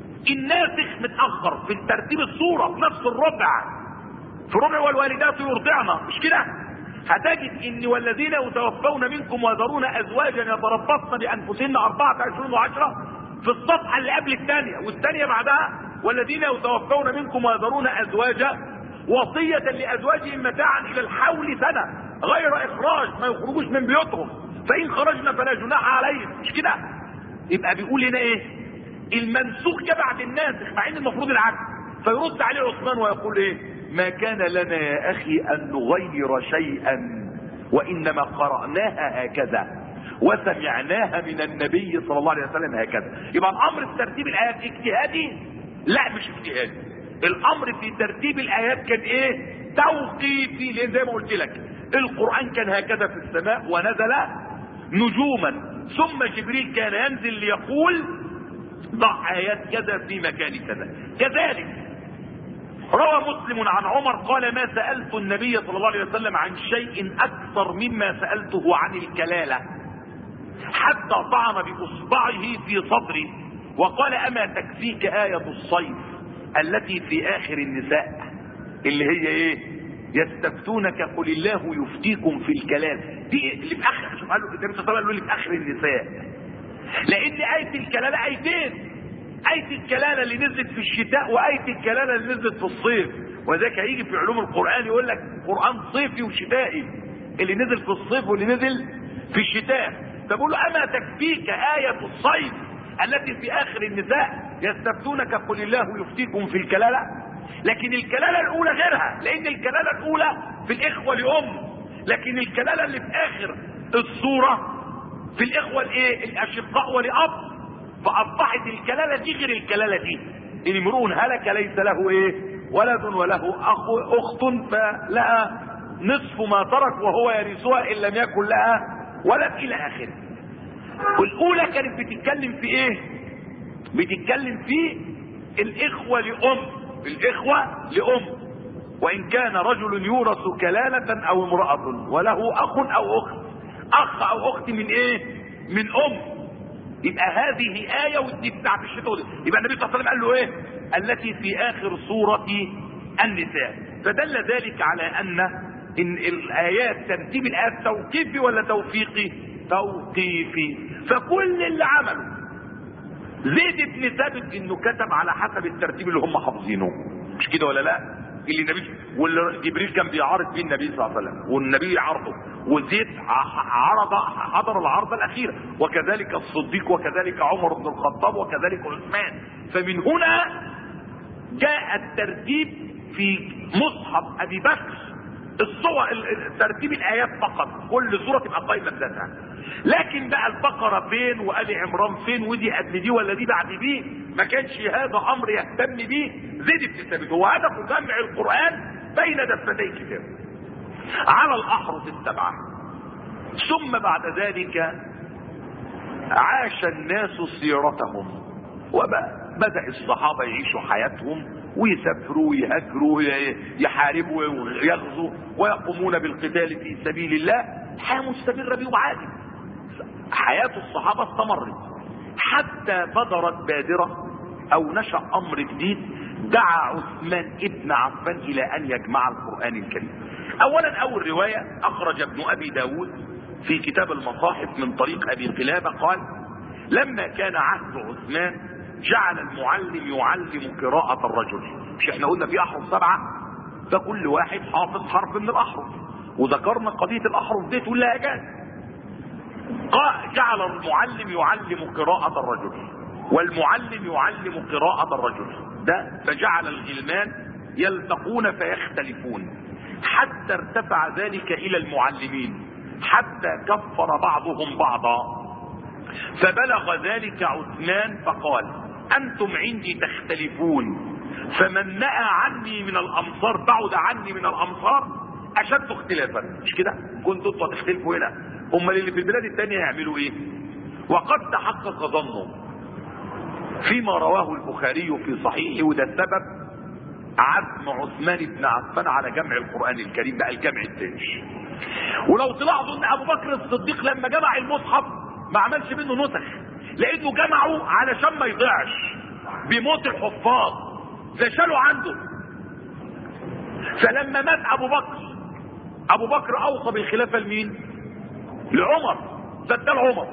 الناسخ متأخر في ترتيب السورة في نفس الربع، في ربع والوالدات يرضعن، مش كده؟ هتجد ان والذين يتوفون منكم ويذرون ازواجا يتربصن بانفسهن اربعة اشهر وعشرة في الصفحة اللي قبل الثانية، والثانية بعدها والذين يتوفون منكم ويذرون ازواجا وصية لازواجهم متاعا الى الحول سنة غير اخراج، ما يخرجوش من بيوتهم فان خرجنا فلا جناح عليهم، مش كده؟ يبقى بيقول هنا ايه؟ المنسوخ جاء بعد الناسخ مع ان المفروض العكس. فيرد عليه عثمان ويقول ايه؟ ما كان لنا يا اخي ان نغير شيئا وانما قرأناها هكذا وسمعناها من النبي صلى الله عليه وسلم هكذا. يبقى الامر في ترتيب الايات اجتهادي؟ لا مش اجتهادي. الامر في ترتيب الايات كان ايه؟ توقيفي. لان زي ما قلت لك القرآن كان هكذا في السماء ونزل نجوما، ثم جبريل كان ينزل ليقول ضع ايات كذا في مكان كذا. كذلك روى مسلم عن عمر قال ما سألت النبي صلى الله عليه وسلم عن شيء أكثر مما سألته عن الكلالة حتى طعن بإصبعه في صدري وقال أما تكفيك آية الصيف التي في آخر النساء اللي هي إيه؟ يستفتونك قل الله يفتيكم في الكلالة. دي اللي في آخر، شوف قال له النبي صلى الله عليه وسلم اللي في آخر النساء، لأن آية الكلالة آيتين، آية الكلالة اللي نزلت في الشتاء وآية الكلالة اللي نزلت في الصيف. وذلك هيجي في علوم القرآن يقول لك قرآن صيفي وشتائي، اللي نزل في الصيف واللي نزل في الشتاء. فبقول له أما تكفيك آية الصيف التي في آخر النساء يستفتونك قل الله يفتيكم في الكلالة. لكن الكلالة الأولى غيرها، لأن الكلالة الأولى في الإخوة لأم، لكن الكلالة اللي في آخر السورة في الإخوة الإيه؟ الأشقاء ولأب. فأصبحت الكلالة دي غير الكلالة دي. إن امرؤ هلك ليس له إيه؟ ولد وله أخ أخت فلها نصف ما ترك وهو يرثها إن لم يكن لها ولد إلى آخره. والأولى كانت بتتكلم في إيه؟ بتتكلم في الإخوة لأم، الإخوة لأم، وإن كان رجل يورث كلالة أو امرأة وله أخ أو أخت، أخ أو أخت من إيه؟ من أم. يبقى هذه آية ودي بتاعت الشتاء. يبقى النبي صلى الله عليه وسلم قال له ايه؟ التي في آخر سورة النساء. فدل ذلك على أن إن الآيات ترتيب الآيات توقيفي ولا توفيقي؟ توقيفي. فكل اللي عمله زيد بن ثابت انه كتب على حسب الترتيب اللي هم حافظينه، مش كده ولا لا؟ اللي النبي واللي جبريل كان بيعارض بيه النبي صلى الله عليه وسلم والنبي يعارضه، وزيد عرض حضر العرض الاخيره، وكذلك الصديق وكذلك عمر بن الخطاب وكذلك عثمان. فمن هنا جاء الترتيب في مصحف ابي بكر الصور ترتيب الايات فقط، كل سوره تبقى قايمه بذاتها. لكن بقى البقره فين وال عمران فين ودي قبل دي ولا دي بعد دي، ما كانش هذا امر يهتم به زيد بن ثابت. هو هدفه جمع القران بين دفتي كتابه على الاحرف السبعه. ثم بعد ذلك عاش الناس سيرتهم، وبدأ الصحابه يعيشوا حياتهم ويسافروا ويهاجروا يحاربوا ويغزوا ويقومون بالقتال في سبيل الله، حياه مستمره بهم عادي. حياه الصحابه استمرت حتى بدرت بادره او نشا امر جديد دعا عثمان ابن عفان الى ان يجمع القران الكريم. اولا اول روايه اخرج ابن ابي داود في كتاب المصاحف من طريق ابي قلابه قال: لما كان عهد عثمان جعل المعلم يعلم قراءة الرجل. مش احنا قلنا في احرف سبعة، فكل واحد حافظ حرف من الاحرف، وذكرنا قضية الاحرف دي تقول لها جاز. جعل المعلم يعلم قراءة الرجل والمعلم يعلم قراءة الرجل ده، فجعل الغلمان يلتقون فيختلفون حتى ارتفع ذلك الى المعلمين حتى كفر بعضهم بعضا. فبلغ ذلك عثمان فقال: انتم عندي تختلفون، فمن نأى عني من الامصار بعد عني من الامصار اشد اختلافا. مش كده؟ كنتوا انتوا هتختلفوا هنا، امال اللي في البلاد الثانيه يعملوا ايه؟ وقد تحقق ظنه فيما رواه البخاري في صحيحه، وده السبب عزم عثمان بن عفان على جمع القران الكريم، بقى الجمع الثاني. ولو تلاحظوا ان ابو بكر الصديق لما جمع المصحف ما عملش منه نسخ، لانه جمعه علشان ما يضيعش بموت الحفاظ، فشالوا عنده. فلما مات ابو بكر ابو بكر اوصى بالخلافه لمين؟ لعمر، فادى عمر.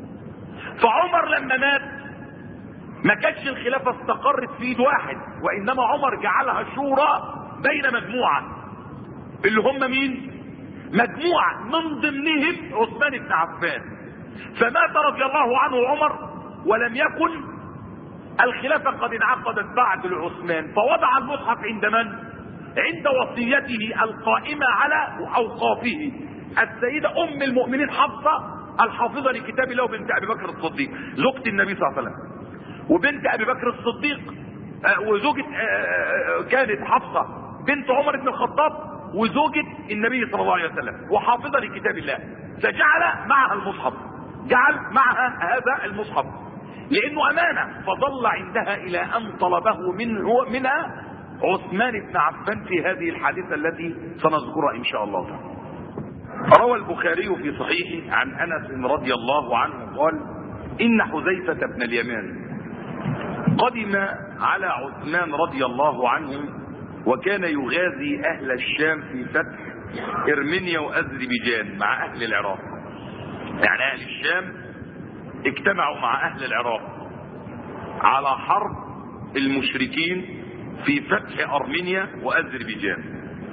فعمر لما مات ما كانش الخلافه استقرت في ايد واحد، وانما عمر جعلها شورى بين مجموعه، اللي هم مين؟ مجموعه من ضمنهم عثمان بن عفان. فمات رضي الله عنه عمر ولم يكن الخلافة قد انعقدت بعد لعثمان، فوضع المصحف عند من؟ عند وصيته القائمة على أوقافه السيدة أم المؤمنين حفصة الحافظة لكتاب الله وبنت أبي بكر الصديق زوجة النبي صلى الله عليه وسلم، وبنت أبي بكر الصديق وزوجة كانت حفصة بنت عمر بن الخطاب وزوجة النبي صلى الله عليه وسلم وحافظة لكتاب الله، فجعل معها المصحف، جعل معها هذا المصحف لانه امانه، فظل عندها الى ان طلبه منه منها عثمان بن عفان في هذه الحادثه التي سنذكرها ان شاء الله تعالى. روى البخاري في صحيحه عن انس رضي الله عنه قال: ان حذيفه بن اليمان قدم على عثمان رضي الله عنه وكان يغازي اهل الشام في فتح ارمينيا واذربيجان مع اهل العراق. يعني اهل الشام اجتمعوا مع اهل العراق على حرب المشركين في فتح ارمينيا واذربيجان،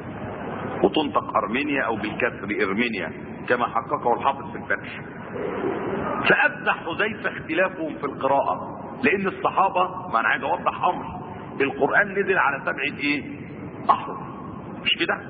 وتنطق ارمينيا او بالكسر ارمينيا كما حققه الحافظ في الفتح. فابدع حذيفه اختلافهم في القراءه، لان الصحابه، ما انا عايز اوضح امر، القران نزل على سبعه ايه؟ احرف، مش كده؟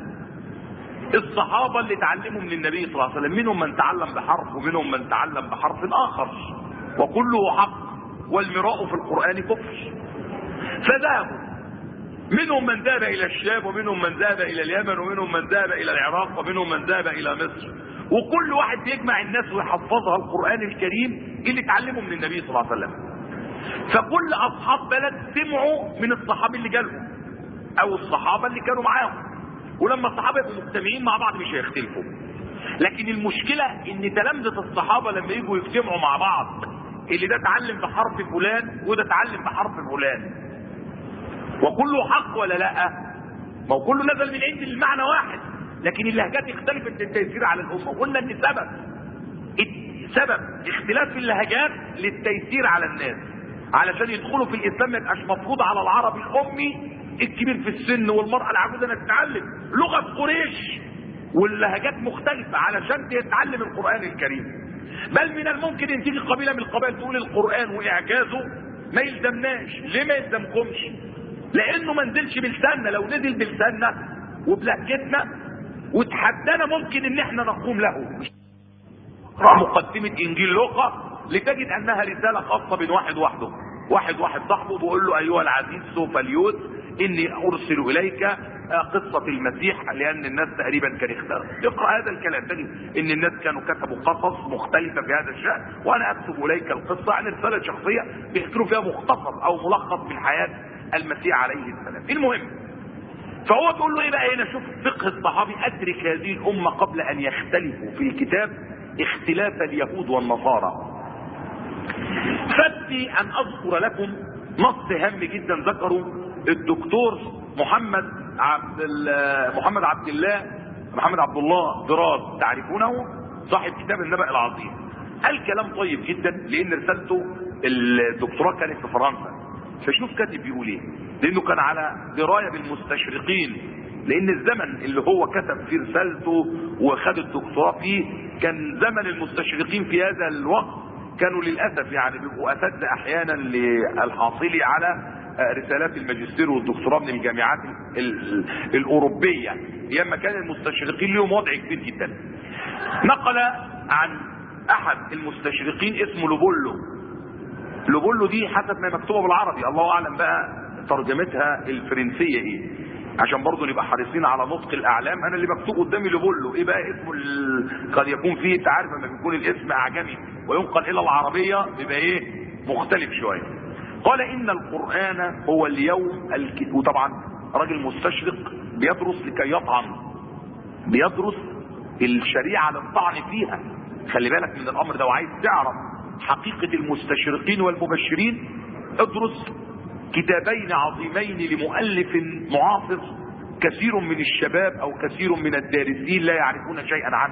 الصحابة اللي تعلموا من النبي صلى الله عليه وسلم منهم من تعلم بحرف ومنهم من تعلم بحرف آخر، وكله حق، والمراء في القرآن كفر. فذهبوا، منهم من ذهب إلى الشام ومنهم من ذهب إلى اليمن ومنهم من ذهب إلى العراق ومنهم من ذهب إلى مصر، وكل واحد بيجمع الناس ويحفظها القرآن الكريم اللي تعلموا من النبي صلى الله عليه وسلم. فكل أصحاب بلد سمعوا من الصحابة اللي جالهم أو الصحابة اللي كانوا معاهم، ولما الصحابه يبقوا مجتمعين مع بعض مش هيختلفوا. لكن المشكله ان تلامذه الصحابه لما يجوا يجتمعوا مع بعض، اللي ده اتعلم بحرف فلان وده اتعلم بحرف فلان، وكله حق ولا لا؟ ما هو كله نزل من عند المعنى واحد، لكن اللهجات اختلفت للتيسير على الامه. قلنا ان سبب سبب اختلاف اللهجات للتيسير على الناس، علشان يدخلوا في الاسلام ما يبقاش مفروض على العربي الامي الكبير في السن والمرأة العجوزة انها تتعلم لغة قريش واللهجات مختلفة علشان تتعلم القرآن الكريم. بل من الممكن ان تيجي قبيلة من القبائل تقول القرآن واعجازه ما يلزمناش. ليه ما يلزمكمش؟ لانه ما نزلش بلساننا. لو نزل بلساننا وبلهجتنا وتحدانا ممكن ان احنا نقوم له. اقرأ مقدمة انجيل لوقا لتجد انها رسالة خاصة بين واحد وحده. واحد واحد صاحبه بيقول له ايها العزيز سوفاليوس اني ارسل اليك قصة المسيح لان الناس تقريبا كان اختلف. اقرأ هذا الكلام تجد ان الناس كانوا كتبوا قصص مختلفة في هذا الشأن وانا اكتب اليك القصة عن رسالة شخصية بيحكوا فيها مختصر او ملخص من حياة المسيح عليه السلام. المهم فهو تقول له ايه بقى هنا؟ شوف فقه الصحابي. ادرك هذه الامة قبل ان يختلفوا في الكتاب اختلاف اليهود والنصارى. فاتي ان اذكر لكم نص هام جدا ذكره الدكتور محمد عبد محمد عبد الله محمد عبد الله دراز، تعرفونه، صاحب كتاب النبأ العظيم. قال كلام طيب جدا لان رسالته الدكتوراه كانت في فرنسا. فشوف كاتب بيقول ايه، لانه كان على درايه بالمستشرقين، لان الزمن اللي هو كتب فيه رسالته وخد الدكتوراه فيه كان زمن المستشرقين في هذا الوقت كانوا للاسف يعني بيبقوا اساتذه احيانا للحاصل على رسالات الماجستير والدكتوراه من الجامعات الاوروبيه، ايام ما كان المستشرقين لهم وضع كبير جدا. نقل عن احد المستشرقين اسمه لوبولو. لوبولو دي حسب ما مكتوبه بالعربي، الله اعلم بقى ترجمتها الفرنسيه ايه، عشان برضه نبقى حريصين على نطق الاعلام. انا اللي مكتوب قدامي لوبولو، ايه بقى اسمه ال... قد يكون فيه، انت عارف لما بيكون الاسم اعجمي وينقل الى العربيه بيبقى ايه مختلف شويه. قال ان القران هو اليوم الك... وطبعا راجل مستشرق بيدرس لكي يطعن، بيدرس الشريعه للطعن فيها. خلي بالك من الامر ده، وعايز تعرف حقيقه المستشرقين والمبشرين ادرس كتابين عظيمين لمؤلف معاصر كثير من الشباب او كثير من الدارسين لا يعرفون شيئا عنه.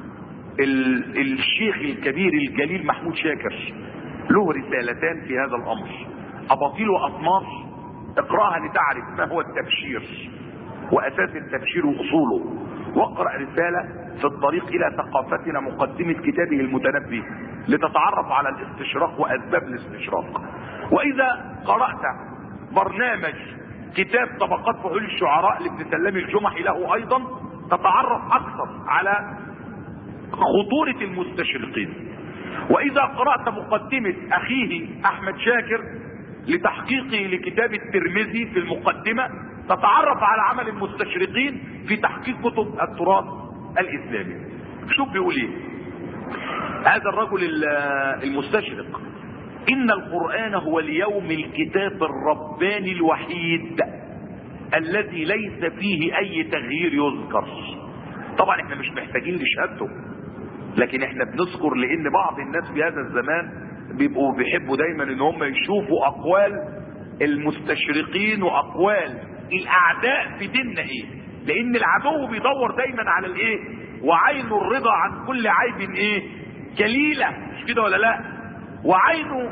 الشيخ الكبير الجليل محمود شاكر له رسالتان في هذا الامر، اباطيل واطمار. اقراها لتعرف ما هو التبشير واساس التبشير واصوله، واقرا رساله في الطريق الى ثقافتنا مقدمه كتابه المتنبي لتتعرف على الاستشراق واسباب الاستشراق. واذا قرات برنامج كتاب طبقات فحول الشعراء لابن سلام الجمحي له ايضا تتعرف اكثر على خطوره المستشرقين. واذا قرات مقدمه اخيه احمد شاكر لتحقيقه لكتاب الترمذي في المقدمه تتعرف على عمل المستشرقين في تحقيق كتب التراث الاسلامي. شوف بيقول ايه هذا الرجل المستشرق: ان القرآن هو اليوم الكتاب الرباني الوحيد الذي ليس فيه اي تغيير يذكر. طبعا احنا مش محتاجين لشهادته، لكن احنا بنذكر لان بعض الناس في هذا الزمان بيبقوا بيحبوا دايما ان هم يشوفوا اقوال المستشرقين واقوال الاعداء في ديننا ايه، لان العدو بيدور دايما على الايه، وعين الرضا عن كل عيب ايه كليلة، مش كده ولا لا؟ وعين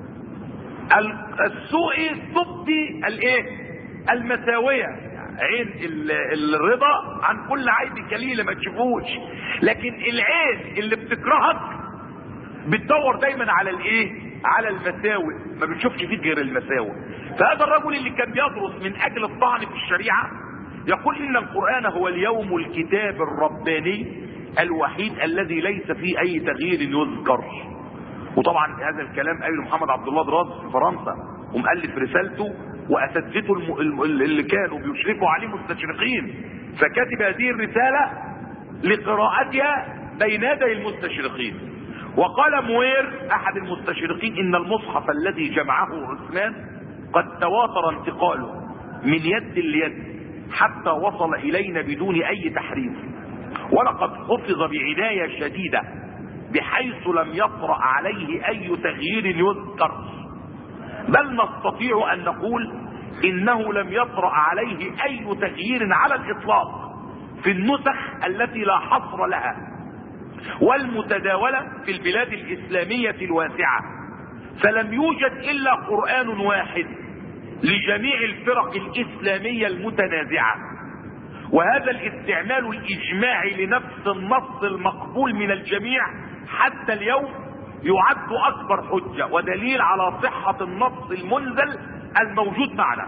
السوء تبدي الايه المساوية، عين الرضا عن كل عيب كليلة ما تشوفوش، لكن العين اللي بتكرهك بتدور دايما على الايه على المساوئ، ما بتشوفش فيك غير المساوئ. فهذا الرجل اللي كان بيدرس من اجل الطعن في الشريعة يقول ان القرآن هو اليوم الكتاب الرباني الوحيد الذي ليس فيه اي تغيير يذكر. وطبعا هذا الكلام قايله محمد عبد الله دراز في فرنسا، ومؤلف رسالته واساتذته الم... اللي كانوا بيشرفوا عليه مستشرقين، فكتب هذه الرسالة لقراءتها بين يدي المستشرقين. وقال موير احد المستشرقين ان المصحف الذي جمعه عثمان قد تواتر انتقاله من يد ليد حتى وصل الينا بدون اي تحريف، ولقد حفظ بعناية شديدة بحيث لم يطرأ عليه اي تغيير يذكر، بل نستطيع ان نقول انه لم يطرأ عليه اي تغيير على الاطلاق في النسخ التي لا حصر لها والمتداولة في البلاد الاسلامية الواسعة، فلم يوجد الا قرآن واحد لجميع الفرق الإسلامية المتنازعة، وهذا الاستعمال الإجماعي لنفس النص المقبول من الجميع حتى اليوم يعد أكبر حجة ودليل على صحة النص المنزل الموجود معنا.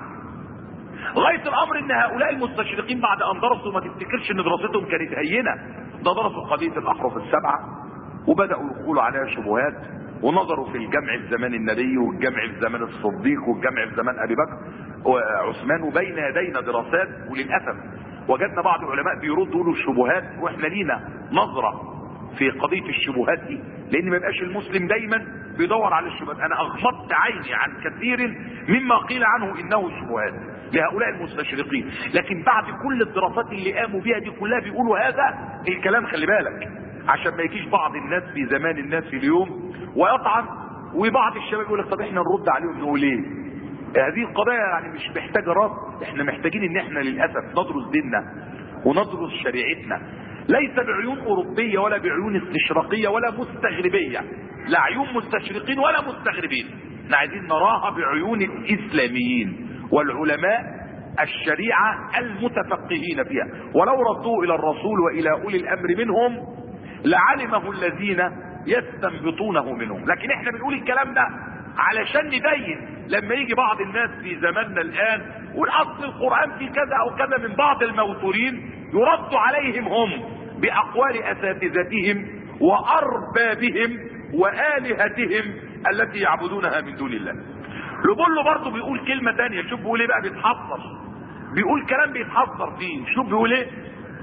غاية الأمر إن هؤلاء المستشرقين بعد أن درسوا، ما تفتكرش إن دراستهم كانت هينة، ده درسوا قضية الأحرف السبعة وبدأوا يقولوا عليها شبهات، ونظروا في الجمع في زمان النبي والجمع في زمان الصديق والجمع في زمان أبي بكر وعثمان، وبين يدينا دراسات، وللأسف وجدنا بعض العلماء بيردوا له الشبهات، واحنا لينا نظرة في قضية الشبهات دي، لان ما يبقاش المسلم دايما بيدور على الشبهات. انا اغمضت عيني عن كثير مما قيل عنه انه شبهات لهؤلاء المستشرقين، لكن بعد كل الدراسات اللي قاموا بيها دي كلها بيقولوا هذا الكلام. خلي بالك عشان ما يجيش بعض الناس في زمان الناس اليوم ويطعن، وبعض الشباب يقول لك طب احنا نرد عليهم نقول ايه؟ هذه القضايا يعني مش محتاجه رد، احنا محتاجين ان احنا للاسف ندرس ديننا وندرس شريعتنا، ليس بعيون اوروبيه ولا بعيون استشراقيه ولا مستغربيه، لا عيون مستشرقين ولا مستغربين، احنا عايزين نراها بعيون الاسلاميين والعلماء الشريعه المتفقهين فيها، ولو ردوه الى الرسول والى اولي الامر منهم لعلمه الذين يستنبطونه منهم. لكن احنا بنقول الكلام ده علشان نبين لما يجي بعض الناس في زماننا الان والاصل القرآن في كذا او كذا من بعض الموتورين، يرد عليهم هم باقوال اساتذتهم واربابهم والهتهم التي يعبدونها من دون الله. لبولو برضه بيقول كلمة تانية، شوف بيقول ايه بقى، بيتحفظ، بيقول كلام بيتحفظ فيه. شوف بيقول ايه،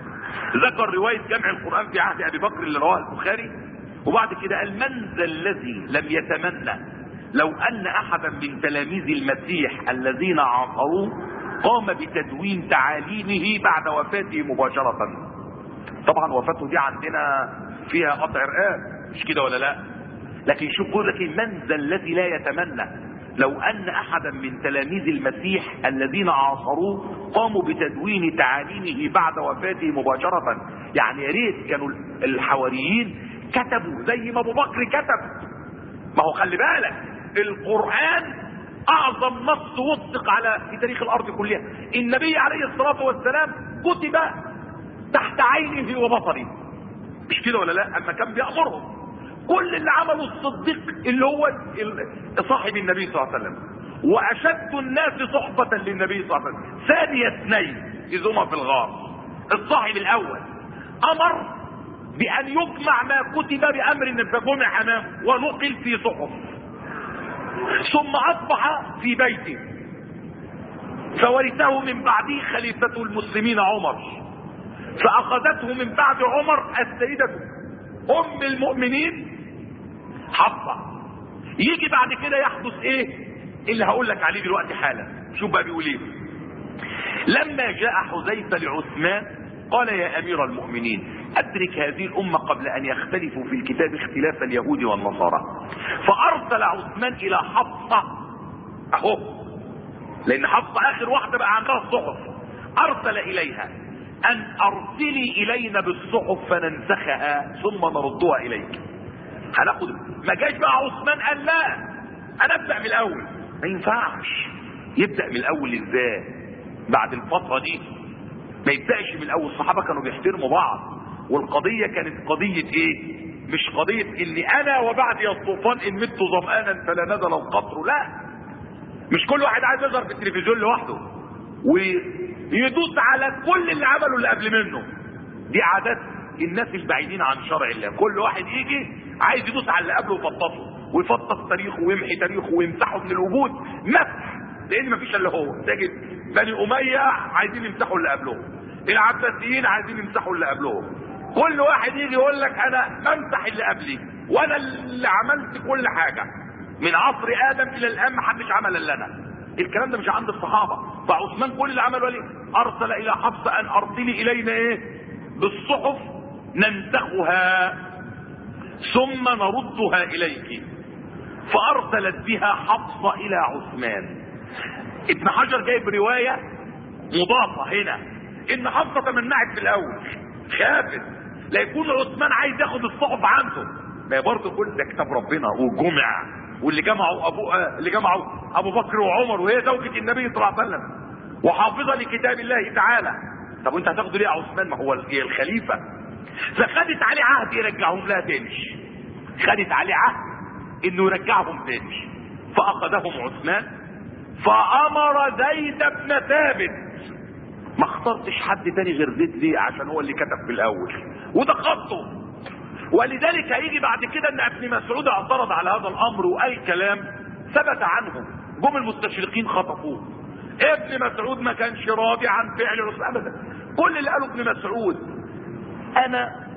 ذكر رواية جمع القرآن في عهد ابي بكر اللي رواه البخاري، وبعد كده قال من ذا الذي لم يتمنى لو ان احدا من تلاميذ المسيح الذين عاصروه قام بتدوين تعاليمه بعد وفاته مباشرة. طبعا وفاته دي عندنا فيها قطع رقاب، مش كده ولا لا؟ لكن شوف يقول لك من ذا الذي لا يتمنى لو ان احدا من تلاميذ المسيح الذين عاصروه قاموا بتدوين تعاليمه بعد وفاته مباشرة. يعني يا ريت كانوا الحواريين كتبوا زي ما ابو بكر كتب. ما هو خلي بالك القرآن اعظم نص وثق على في تاريخ الارض كلها، النبي عليه الصلاة والسلام كتب تحت عينه وبصره، مش كده ولا لا؟ اما كان بيأمرهم كل اللي عمله الصديق اللي هو صاحب النبي صلى الله عليه وسلم، واشد الناس صحبة للنبي صلى الله عليه وسلم ثاني اثنين اذ هما في الغار، الصاحب الاول امر بان يجمع ما كتب بامر فجمع امامه ونقل في صحف، ثم اصبح في بيته فورثه من بعده خليفة المسلمين عمر، فاخذته من بعد عمر السيدة ام المؤمنين حفصة. يجي بعد كده يحدث ايه اللي هقول لك عليه دلوقتي حالا. شوف بقى بيقول ايه، لما جاء حذيفة لعثمان قال يا امير المؤمنين ادرك هذه الامة قبل ان يختلفوا في الكتاب اختلاف اليهود والنصارى، فارسل عثمان الى حفصة اهو، لان حفصة اخر واحدة بقى عندها الصحف، ارسل اليها ان ارسلي الينا بالصحف فننسخها ثم نردها اليك. هناخد ما جاش بقى عثمان قال لا انا ابدا من الاول، ما ينفعش. يبدا من الاول ازاي بعد الفتره دي؟ ما يبداش من الاول. الصحابه كانوا بيحترموا بعض، والقضيه كانت قضيه ايه؟ مش قضيه اني انا وبعدي الطوفان ان مت ظمآنا فلا نزل القطر، لا، مش كل واحد عايز يظهر في التلفزيون لوحده ويدوس على كل اللي عمله اللي قبل منه. دي عادات الناس البعيدين عن شرع الله، كل واحد يجي عايز يدوس على اللي قبله ويفطسه ويفطس تاريخه ويمحي تاريخه ويمسحه من الوجود مسح، لان مفيش الا هو. تجد بني اميه عايزين يمسحوا اللي قبلهم، العباسيين عايزين يمسحوا اللي قبلهم، كل واحد يجي يقول لك انا بمسح اللي قبلي وانا اللي عملت كل حاجه من عصر ادم الى الان محدش عمل الا انا. الكلام ده مش عند الصحابه. فعثمان كل اللي عمله ايه؟ ارسل الى حفصه ان ارسلي الينا ايه؟ بالصحف ننسخها ثم نردها اليك، فارسلت بها حفصه الى عثمان. ابن حجر جايب روايه مضافه هنا ان حفصه تمنعت في الاول، خافت لا يكون عثمان عايز ياخد الصحف عنده، ما برضه كل ده كتاب ربنا وجمع واللي جمعوا ابو اللي جمعوا ابو بكر وعمر وهي زوجة النبي صلى الله عليه وسلم وحافظة لكتاب الله تعالى. طب وانت هتاخده ليه يا عثمان؟ ما هو الخليفة. فخدت عليه عهد يرجعهم لها تاني، خدت عليه عهد انه يرجعهم تاني. فاخذهم عثمان فامر زيد بن ثابت. ما اخترتش حد تاني غير زيد ليه؟ عشان هو اللي كتب في الاول وده خطه. ولذلك هيجي بعد كده ان ابن مسعود اعترض على هذا الامر وقال كلام ثبت عنه، جم المستشرقين خطفوه. ابن مسعود ما كانش راضي عن فعل الرسول ابدا. كل اللي قاله ابن مسعود انا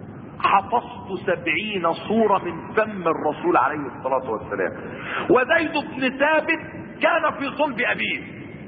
حفظت سبعين صورة من فم الرسول عليه الصلاة والسلام، وزيد بن ثابت كان في صلب أبيه.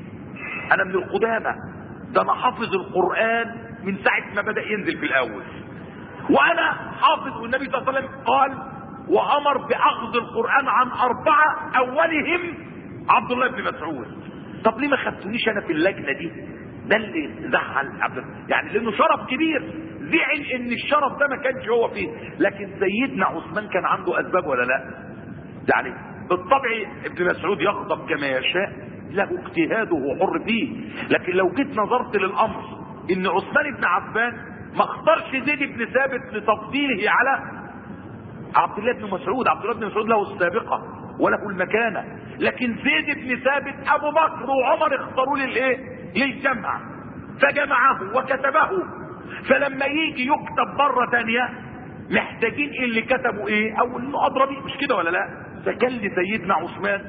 أنا من القدامى، ده أنا حافظ القرآن من ساعة ما بدأ ينزل في الأول، وأنا حافظ. والنبي صلى الله عليه وسلم قال وأمر بأخذ القرآن عن أربعة أولهم عبد الله بن مسعود. طب ليه ما خدتونيش أنا في اللجنة دي؟ ده اللي زعل عبد الله، يعني لأنه شرف كبير، زعل ان الشرف ده ما كانش هو فيه. لكن سيدنا عثمان كان عنده اسباب ولا لا؟ يعني بالطبع ابن مسعود يغضب كما يشاء، له اجتهاده وحر فيه. لكن لو جيت نظرت للامر ان عثمان بن عفان ما اختارش زيد بن ثابت لتفضيله على عبد الله بن مسعود. عبد الله بن مسعود له السابقه وله المكانه، لكن زيد بن ثابت ابو بكر وعمر اختاروا للايه؟ للجمع، فجمعه وكتبه. فلما يجي يكتب مرة تانية محتاجين اللي كتبوا ايه او انه ادرى بيه، مش كده ولا لا؟ فكان لسيدنا عثمان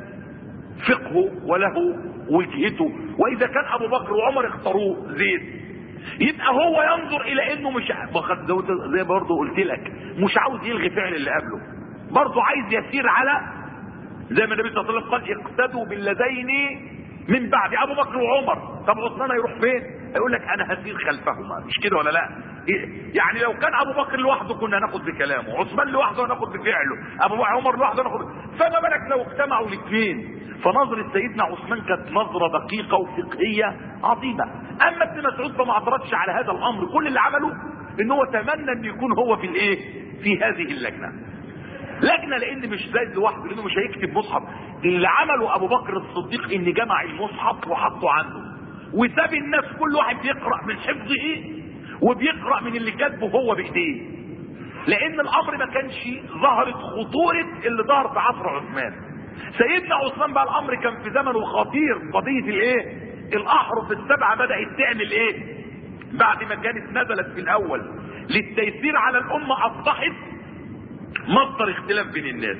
فقهه وله وجهته. واذا كان ابو بكر وعمر اختاروه زيد، يبقى هو ينظر الى انه مش زي برضه قلت لك مش عاوز يلغي فعل اللي قبله، برضه عايز يسير على زي ما النبي صلى الله عليه وسلم قال اقتدوا بالذين من بعد ابو بكر وعمر. طب عثمان هيروح فين؟ هيقول لك انا هسير خلفهما، مش كده ولا لا؟ يعني لو كان ابو بكر لوحده كنا ناخد بكلامه، عثمان لوحده ناخد بفعله، ابو عمر لوحده ناخد، فما بالك لو اجتمعوا الاثنين. فنظرة سيدنا عثمان كانت نظرة دقيقة وفقهية عظيمة. اما ابن مسعود فما اعترضش على هذا الامر، كل اللي عمله ان هو تمنى ان يكون هو في الايه؟ في هذه اللجنة. لجنة لان مش زيد لوحده، لانه مش هيكتب مصحف. اللي عمله ابو بكر الصديق ان جمع المصحف وحطه عنده، وساب الناس كل واحد بيقرأ من حفظه وبيقرأ من اللي كاتبه هو بايديه، لان الامر ما كانش ظهرت خطورة اللي ظهر في عصر عثمان. سيدنا عثمان بقى الامر كان في زمنه خطير، قضية الايه؟ الاحرف السبعة بدأت تعمل ايه؟ بعد ما كانت نزلت في الاول للتيسير على الامة اصبحت مصدر اختلاف بين الناس.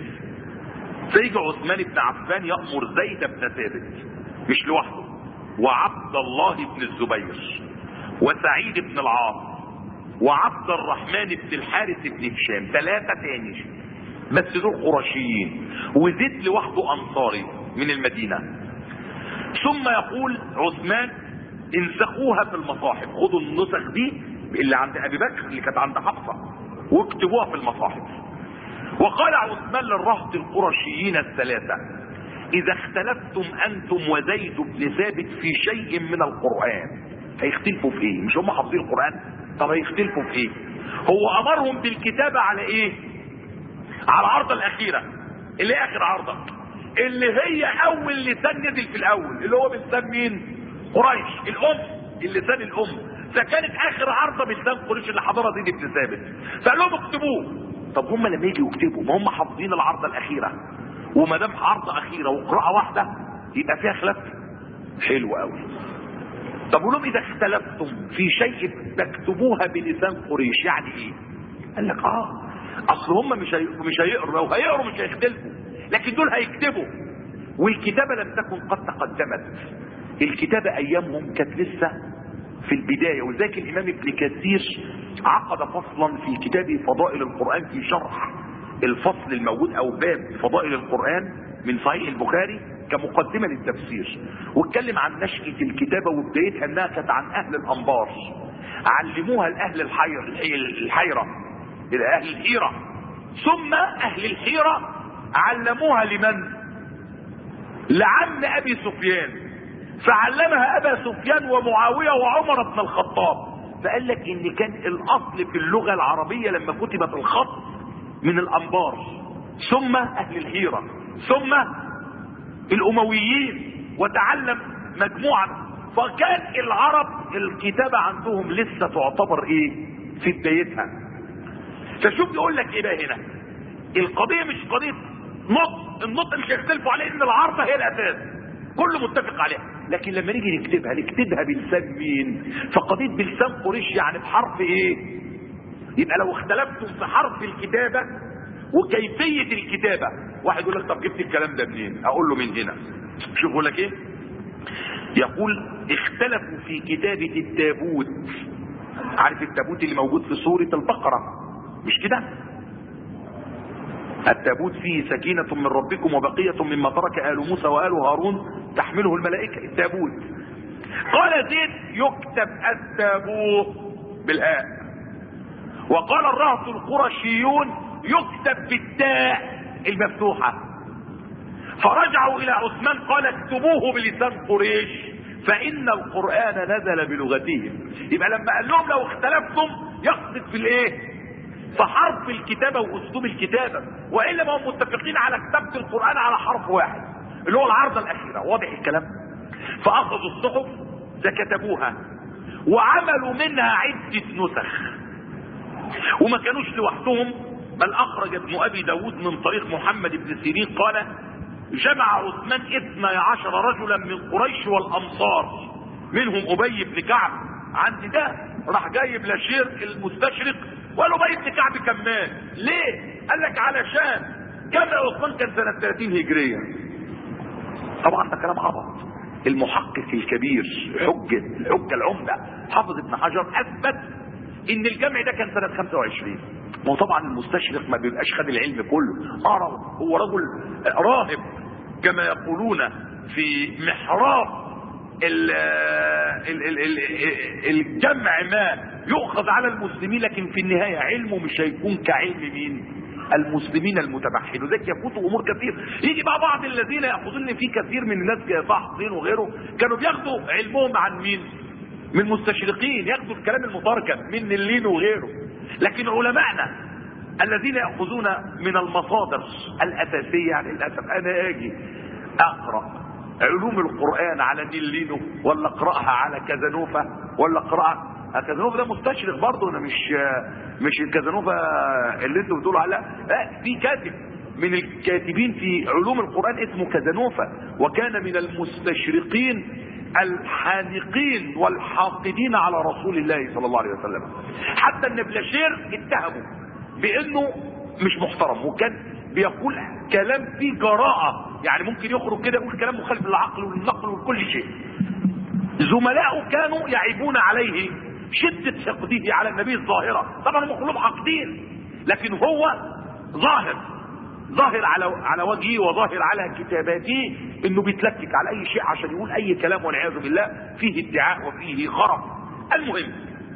سيدنا عثمان بن عفان يأمر زيد بن ثابت مش لوحده، وعبد الله بن الزبير وسعيد بن العاص وعبد الرحمن بن الحارث بن هشام، ثلاثة تاني بس دول قرشيين، وزيد لوحده انصاري من المدينة. ثم يقول عثمان انسخوها في المصاحف، خدوا النسخ دي اللي عند ابي بكر اللي كانت عند حفصة واكتبوها في المصاحف. وقال عثمان للرهط القرشيين الثلاثة اذا اختلفتم انتم وزيد بن ثابت في شيء من القرآن، هيختلفوا في ايه؟ مش هم حافظين القرآن؟ طب هيختلفوا في ايه؟ هو امرهم بالكتابة على ايه؟ على العرضة الاخيرة اللي هي اخر عرضة، اللي هي اول لسان نزل في الاول، اللي هو بلسان مين؟ قريش الام، اللسان الام. فكانت اخر عرضة بلسان قريش اللي حضرها زيد بن ثابت، فقال لهم اكتبوه. طب هم لما يجوا يكتبوا ما هم حافظين العرضة الاخيرة، وما دام عرضة اخيرة وقراءة واحدة يبقى فيها خلاف. حلو قوي. طب ولهم اذا اختلفتم في شيء تكتبوها بلسان قريش، يعني ايه؟ قال لك اه اصل هم مش هي... مش هيقروا، لو هيقروا مش هيختلفوا، لكن دول هيكتبوا. والكتابة لم تكن قد تقدمت، الكتابة ايامهم كانت لسه في البداية. ولذلك الامام ابن كثير عقد فصلا في كتابه فضائل القرآن في شرح الفصل الموجود او باب فضائل القرآن من صحيح البخاري كمقدمة للتفسير، واتكلم عن نشأة الكتابة وبدايتها انها كانت عن اهل الانبار، علموها لاهل الحير الحيرة الى اهل الحيرة، ثم اهل الحيرة علموها لمن؟ لعم ابي سفيان، فعلمها ابا سفيان ومعاوية وعمر بن الخطاب. فقال لك ان كان الاصل في اللغة العربية لما كتبت الخط من الانبار ثم اهل الحيرة، ثم الامويين، وتعلم مجموعة. فكان العرب الكتابة عندهم لسه تعتبر ايه في بدايتها. فشوف يقول لك ايه بقى هنا، القضية مش قضية نطق، النطق مش هيختلفوا عليه ان العربة هي الاساس، كله متفق عليها. لكن لما نيجي نكتبها نكتبها بلسان مين؟ فقضية بلسان قريش يعني بحرف ايه؟ يبقى لو اختلفتم في حرف الكتابة وكيفية الكتابة، واحد يقول لك طب جبت الكلام ده منين؟ اقول له من هنا. شوف يقول لك ايه، يقول اختلفوا في كتابة التابوت. عارف التابوت اللي موجود في سورة البقرة مش كده؟ التابوت فيه سكينة من ربكم وبقية مما ترك آل موسى وآل هارون تحمله الملائكة. التابوت قال زيد يكتب التابوت بالهاء، وقال الرهط القرشيون يكتب بالتاء المفتوحة. فرجعوا الى عثمان قال اكتبوه بلسان قريش فان القرآن نزل بلغتهم. يبقى لما قال لهم لو اختلفتم يقصد في الايه؟ في حرف الكتابة واسلوب الكتابة، والا ما هم متفقين على كتابة القرآن على حرف واحد اللي هو العرضة الاخيرة. واضح الكلام؟ فاخذوا الصحف فكتبوها وعملوا منها عدة نسخ، وما كانوش لوحدهم، بل اخرج ابن ابي داود من طريق محمد بن سيرين قال جمع عثمان اثني عشر رجلا من قريش والامصار، منهم ابي بن كعب. عند ده راح جايب لشير المستشرق وقال له ابي بن كعب كمان. ليه؟ قال لك علشان جمع عثمان كان سنة ثلاثين هجرية. طبعا ده كلام عبط. المحقق الكبير حجة الحجة العمدة حافظ ابن حجر اثبت ان الجمع ده كان سنة خمسة وعشرين. وطبعا المستشرق ما بيبقاش خد العلم كله، ارى هو رجل راهب كما يقولون في محراب ال ال ال ال الجمع ما يؤخذ على المسلمين، لكن في النهاية علمه مش هيكون كعلم مين؟ المسلمين المتبحرين. وذلك يفوتوا امور كثير. يجي بقى بعض الذين ياخذون في كثير من الناس كفحصين وغيره كانوا بياخدوا علمهم عن مين؟ من مستشرقين، ياخدوا الكلام المتركب من اللين وغيره. لكن علماءنا الذين يأخذون من المصادر الأساسية، يعني للأسف أنا أجي أقرأ علوم القرآن على نيلينو ولا أقرأها على كازانوفا ولا أقرأها. كازانوفا ده مستشرق برضه، أنا مش مش الكازانوفا اللي أنتوا بتقولوا عليها، لا، في كاتب من الكاتبين في علوم القرآن اسمه كازانوفا، وكان من المستشرقين الحانقين والحاقدين على رسول الله صلى الله عليه وسلم. حتى ان بلاشير اتهموا بانه مش محترم، وكان بيقول كلام فيه جراءة، يعني ممكن يخرج كده يقول كلام مخالف للعقل والنقل وكل شيء. زملائه كانوا يعيبون عليه شدة حقده على النبي الظاهرة. طبعا هم كلهم حاقدين، لكن هو ظاهر ظاهر على على وجهه وظاهر على كتاباته انه بيتلكك على اي شيء عشان يقول اي كلام والعياذ بالله فيه ادعاء وفيه غرض. المهم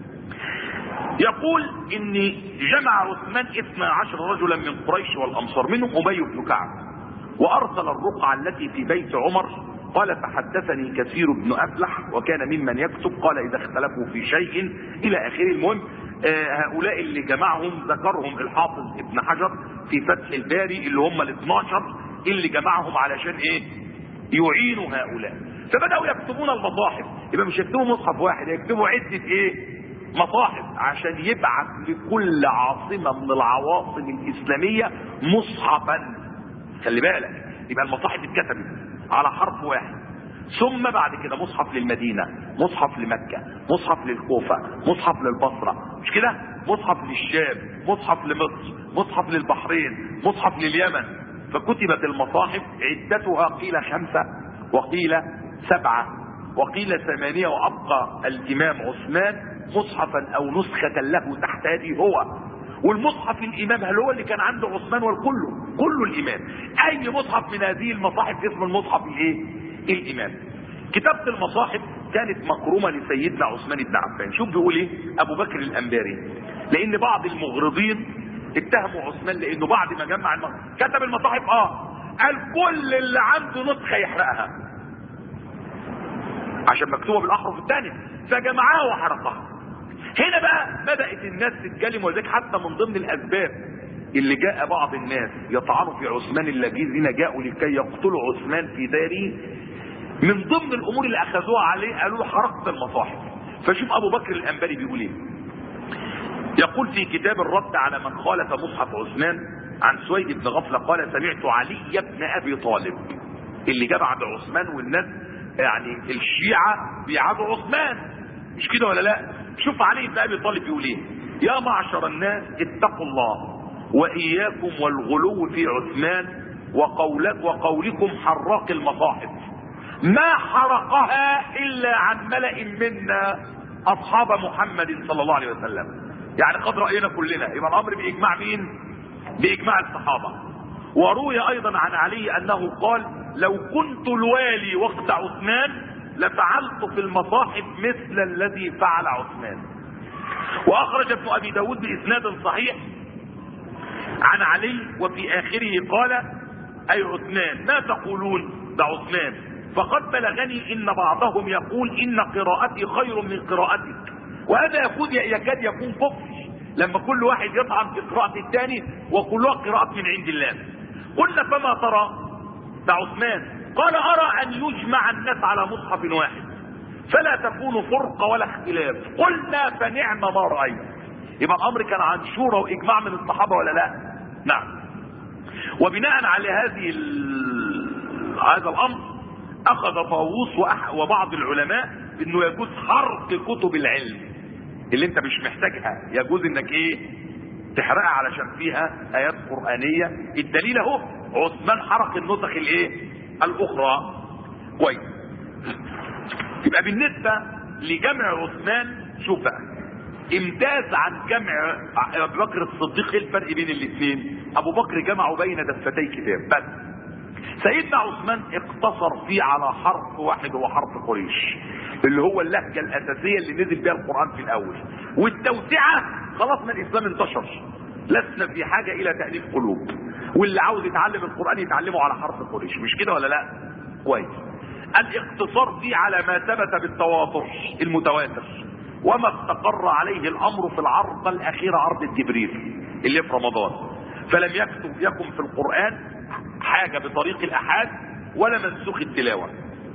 يقول ان جمع عثمان اثني عشر رجلا من قريش والامصار، منهم ابي بن كعب، وارسل الرقعة التي في بيت عمر. قال فحدثني كثير بن افلح وكان ممن يكتب، قال اذا اختلفوا في شيء الى اخره. المهم آه هؤلاء اللي جمعهم ذكرهم الحافظ ابن حجر في فتح الباري اللي هم الاثنى عشر اللي جمعهم علشان ايه؟ يعينوا هؤلاء. فبدأوا يكتبون المصاحف. يبقى مش يكتبوا مصحف واحد، يكتبوا عدة ايه؟ مصاحف، عشان يبعث لكل عاصمة من العواصم الإسلامية مصحفا. خلي بالك، يبقى المصاحف اتكتبت على حرف واحد. ثم بعد كده مصحف للمدينة، مصحف لمكة، مصحف للكوفة، مصحف للبصرة، مش كده؟ مصحف للشام، مصحف لمصر، مصحف للبحرين، مصحف لليمن. فكتبت المصاحف عدتها قيل خمسة وقيل سبعة وقيل ثمانية، وأبقى الإمام عثمان مصحفا أو نسخة له تحت يده هو. والمصحف الإمام هل هو اللي كان عنده عثمان والكله كله الإمام. أي مصحف من هذه المصاحف اسم المصحف الإيه؟ الإمام. كتابة المصاحف كانت مكرومة لسيدنا عثمان بن عفان. شوف بيقول إيه أبو بكر الأنباري، لأن بعض المغرضين اتهموا عثمان لأنه بعد ما جمع المصحف كتب المصاحف اه قال كل اللي عنده نسخة يحرقها عشان مكتوبة بالأحرف الثانية، فجمعها وحرقها. هنا بقى بدأت الناس تتكلم، وذلك حتى من ضمن الأسباب اللي جاء بعض الناس يطعنوا في عثمان الذين جاءوا لكي يقتلوا عثمان في داره، من ضمن الامور اللي اخذوها عليه قالوا له حرقت المصاحف. فشوف ابو بكر الانباري بيقول ايه، يقول في كتاب الرد على من خالف مصحف عثمان عن سويد بن غفلة قال سمعت علي بن ابي طالب اللي جاء بعد عثمان، والناس يعني الشيعة بيعادوا عثمان، مش كده ولا لا؟ شوف علي بن ابي طالب بيقول ايه، يا معشر الناس اتقوا الله واياكم والغلو في عثمان وقولك وقولكم حراق المصاحف، ما حرقها الا عن ملأ منا اصحاب محمد صلى الله عليه وسلم. يعني قد رأينا كلنا، يبقى الامر باجماع مين؟ باجماع الصحابة. وروي ايضا عن علي انه قال لو كنت الوالي وقت عثمان لفعلت في المصاحف مثل الذي فعل عثمان. واخرج ابن ابي داود باسناد صحيح عن علي وفي اخره قال اي عثمان ما تقولون؟ ده عثمان، فقد بلغني ان بعضهم يقول ان قراءتي خير من قراءتك، وهذا يكاد يكاد يكون كفر لما كل واحد يطعن في قراءة الثاني وكلها قراءة من عند الله. قلنا فما ترى؟ ده عثمان قال ارى ان يجمع الناس على مصحف واحد فلا تكون فرقة ولا اختلاف. قلنا فنعم ما رأيت. يبقى الامر كان عن شورى واجماع من الصحابة ولا لا؟ نعم. وبناء على هذه هذا الامر اخذ طاووس وبعض العلماء انه يجوز حرق كتب العلم اللي انت مش محتاجها، يجوز انك ايه تحرقها علشان فيها ايات قرآنية. الدليل اهو عثمان حرق النسخ الايه الاخرى. كويس. يبقى بالنسبة لجمع عثمان شوف بقى امتاز عن جمع ابو بكر الصديق. ايه الفرق بين الاثنين؟ ابو بكر جمعوا بين دفتي كتاب بس، سيدنا عثمان اقتصر فيه على حرف واحد هو حرف قريش اللي هو اللهجة الاساسية اللي نزل بها القرآن في الاول، والتوسعة خلاص ما الاسلام انتشر، لسنا في حاجة الى تأليف قلوب، واللي عاوز يتعلم القرآن يتعلمه على حرف قريش، مش كده ولا لا؟ كويس. الاقتصار فيه على ما ثبت بالتواتر المتواتر وما استقر عليه الامر في العرض الاخيرة عرض جبريل اللي في رمضان، فلم يكتب يكن في القرآن حاجة بطريق الأحاد ولا منسوخ التلاوة.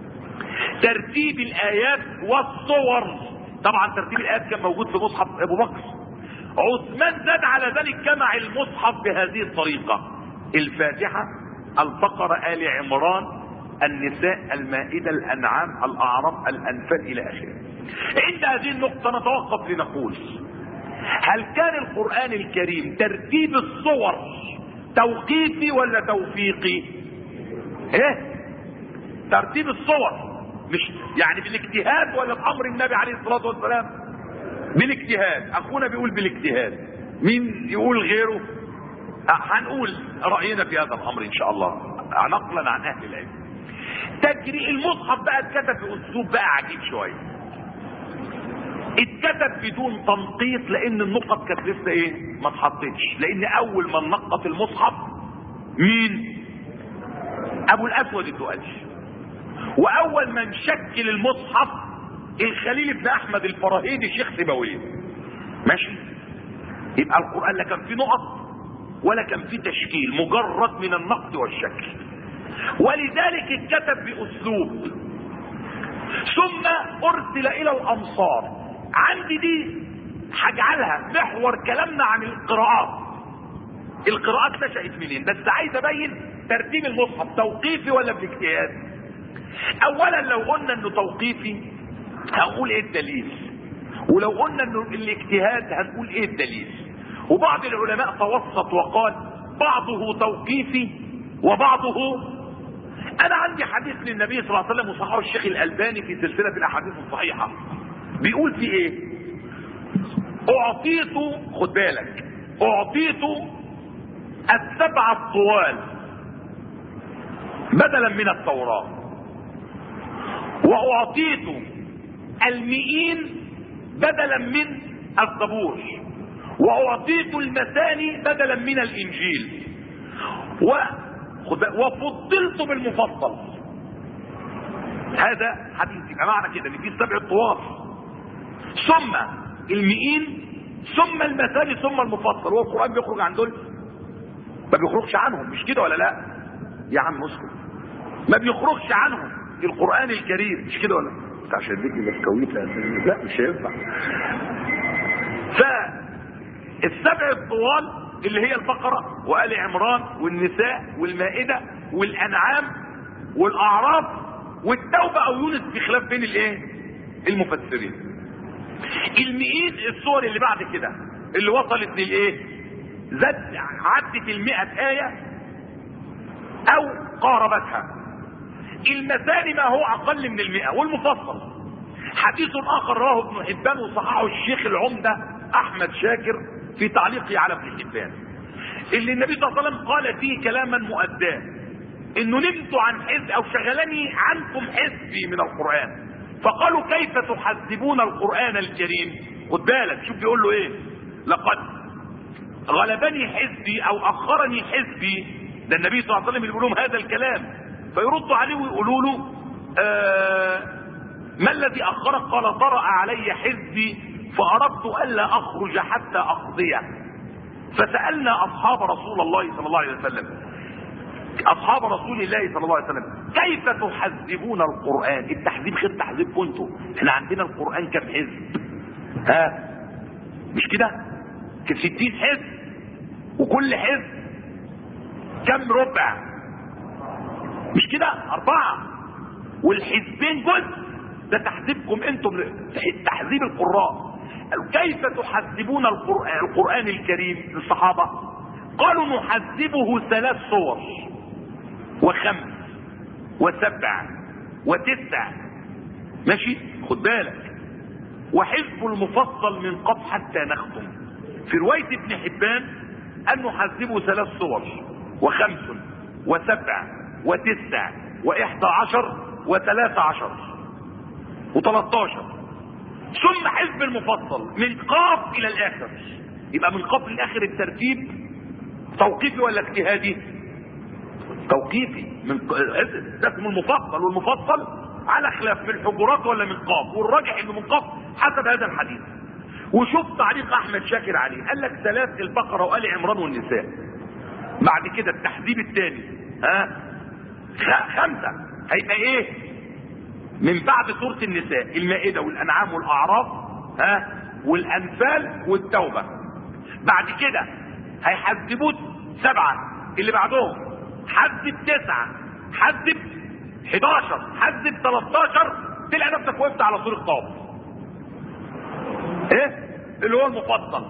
ترتيب الآيات والصور، طبعا ترتيب الآيات كان موجود في مصحف أبو بكر. عثمان زاد على ذلك جمع المصحف بهذه الطريقة: الفاتحة، البقرة، آل عمران، النساء، المائدة، الأنعام، الأعراف، الأنفال إلى آخره. عند هذه النقطة نتوقف لنقول هل كان القرآن الكريم ترتيب الصور توقيفي ولا توفيقي؟ ايه ترتيب الصور مش يعني بالاجتهاد ولا بامر النبي عليه الصلاه والسلام؟ بالاجتهاد. اخونا بيقول بالاجتهاد، مين يقول غيره؟ هنقول راينا في هذا الامر ان شاء الله نقلا عن اهل العلم. تجري المصحف بقى اتكتب باسلوب بقى عجيب شويه، اتكتب بدون تنقيط لان النقط كانت لسه ايه ما اتحطتش، لان اول من نقط المصحف مين؟ ابو الاسود الدؤلي. واول من شكل المصحف الخليل بن احمد الفراهيدي الشيخ سيبويه. ماشي. يبقى القران لا كان فيه نقط ولا كان فيه تشكيل، مجرد من النقد والشكل، ولذلك اتكتب باسلوب. ثم ارسل الى الامصار. عندي دي هجعلها محور كلامنا عن القراءات. القراءات نشأت منين؟ بس عايز ابين ترتيب المصحف توقيفي ولا بالاجتهاد. اولا لو قلنا انه توقيفي هنقول ايه الدليل، ولو قلنا انه الاجتهاد هنقول ايه الدليل. وبعض العلماء توسط وقال بعضه توقيفي وبعضه. انا عندي حديث للنبي صلى الله عليه وسلم وصححه الشيخ الالباني في سلسله الاحاديث الصحيحه، بيقول في ايه؟ اعطيت، خد بالك، اعطيت السبع الطوال بدلا من التوراة، واعطيت المئين بدلا من الزبور، واعطيت المثاني بدلا من الانجيل، وفضلت بالمفضل. هذا حديث. يبقى معنى كده ان في السبع الطوال ثم المئين ثم المثاني ثم المفصل. هو القرآن بيخرج عن دول؟ ما بيخرجش عنهم، مش كده ولا لا؟ يا عم اسكت. ما بيخرجش عنهم القرآن الكريم، مش كده ولا؟ عشان ديكي بسكويت لا مش هينفع. فالسبع الطوال اللي هي البقرة وآل عمران والنساء والمائدة والأنعام والأعراف والتوبة أو يونس، بخلاف بين الايه؟ المفسرين. المئين الصور اللي بعد كده اللي وصلت للايه؟ زاد عدت المئة آية أو قاربتها. المثاني ما هو أقل من المئة. والمفصل حديث آخر رواه ابن حبان وصححه الشيخ العمدة أحمد شاكر في تعليقه على ابن حبان، اللي النبي صلى الله عليه وسلم قال فيه كلاما مؤداه، انه نمت عن حزب او شغلني عنكم حزبي من القرآن، فقالوا كيف تحذبون القرآن الكريم؟ خد بالك شوف بيقول له ايه، لقد غلبني حزبي او اخرني حزبي. ده النبي صلى الله عليه وسلم اللي بيقول لهم هذا الكلام، فيردوا عليه ويقولوا له آه ما الذي اخرك؟ قال طرأ علي حزبي فاردت الا اخرج حتى اقضيه. فسألنا اصحاب رسول الله صلى الله عليه وسلم اصحاب رسول الله صلى الله عليه وسلم كيف تحذبون القرآن؟ التحذيب غير تحذيبكم انتوا، احنا عندنا القرآن كم حزب؟ ها مش كده؟ ستين حزب، وكل حزب كم ربع؟ مش كده؟ اربعة، والحزبين جزء. ده تحذيبكم انتم، تحذيب القراء. كيف تحذبون القرآن, القرآن الكريم؟ الصحابة قالوا نحذبه ثلاث صور وخمس وسبع وتسع. ماشي؟ خد بالك. وحزب المفصل من قبل حتى نختم. في رواية ابن حبان أن نحذبه ثلاث صور وخمس وسبع وتسع وإحدى عشر وثلاث عشر وثلاثة ثم حزب المفصل من قاف إلى الآخر. يبقى من قاف للآخر الترتيب توقيفي ولا اجتهادي؟ توقيفي. من ده اسمه المفصل، والمفصل على خلاف من الحجرات ولا من قاف، والراجح انه من قاف حسب هذا الحديث. وشوف تعليق احمد شاكر عليه، قال لك ثلاث البقره وآل عمران والنساء. بعد كده التحذيب الثاني ها خمسه هيبقى ايه؟ من بعد سوره النساء المائده والانعام والاعراف ها والانفال والتوبه. بعد كده هيحذبوه سبعه، اللي بعدهم حذب تسعه، حذب حداشر، حذب تلتاشر، تلاقي نفسك وقفت على سوره قاف. ايه اللي هو المفصل.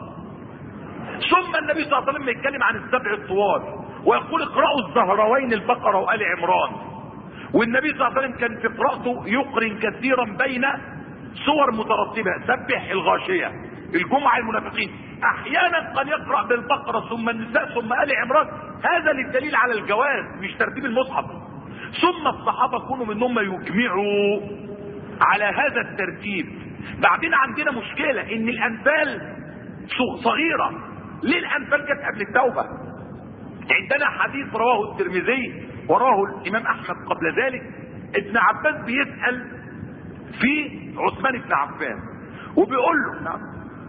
ثم النبي صلى الله عليه وسلم يتكلم عن السبع الطوال ويقول اقرأوا الزهروين البقرة وآل عمران. والنبي صلى الله عليه وسلم كان في قراءته يقرن كثيرا بين سور مترتبة، سبح الغاشية، الجمعة المنافقين، احيانا قد يقرأ بالبقرة ثم النساء ثم آل عمران. هذا للدليل على الجواز مش ترتيب المصحف. ثم الصحابة كانوا منهم يجمعوا على هذا الترتيب. بعدين عندنا مشكلة ان الانفال صغيرة. ليه الانفال كانت قبل التوبة؟ عندنا حديث رواه الترمذي وراه الامام احمد قبل ذلك، ابن عباس بيسأل في عثمان بن عفان وبيقول له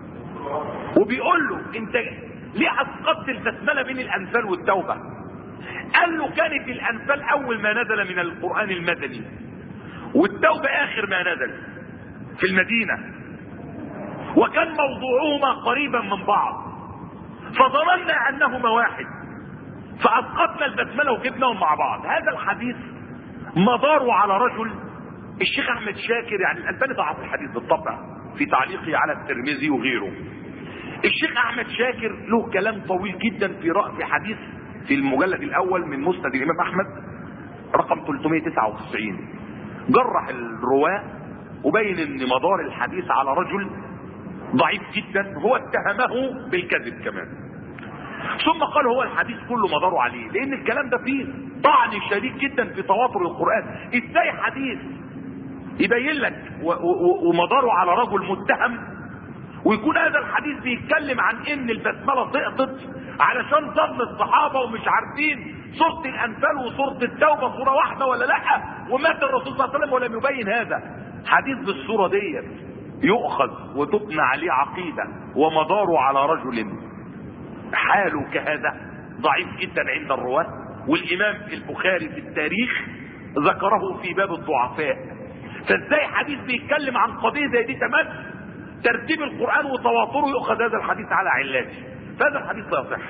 وبيقول له انت ليه اسقطت البسملة بين الانفال والتوبة؟ قال له كانت الانفال اول ما نزل من القرآن المدني، والتوبة اخر ما نزل في المدينة، وكان موضوعهما قريبا من بعض، فظننا انهما واحد فاسقطنا البسملة وجبناهم مع بعض. هذا الحديث مداره على رجل الشيخ احمد شاكر، يعني الالباني ضعف الحديث بالطبع في تعليقه على الترمذي وغيره. الشيخ احمد شاكر له كلام طويل جدا في رأي حديث في المجلد الاول من مسند الامام احمد رقم ثلاثمائة وتسعة وتسعين، جرح الرواه وبين ان مدار الحديث على رجل ضعيف جدا هو اتهمه بالكذب كمان. ثم قال هو الحديث كله مداره عليه، لان الكلام ده فيه طعن شديد جدا في تواتر القرآن. ازاي حديث يبين لك ومداره على رجل متهم ويكون هذا الحديث بيتكلم عن ان البسملة سقطت علشان ظن الصحابة ومش عارفين سورة الانفال وسورة التوبة سورة واحدة ولا لا، ومات الرسول صلى الله عليه وسلم ولم يبين هذا. حديث بالصورة ديت يؤخذ وتبنى عليه عقيدة ومداره على رجل حاله كهذا، ضعيف جدا عند الرواة، والامام البخاري في التاريخ ذكره في باب الضعفاء. فازاي حديث بيتكلم عن قضيه زي دي تمام ترتيب القران وتواتره يؤخذ هذا الحديث على علاته؟ فهذا الحديث لا يصح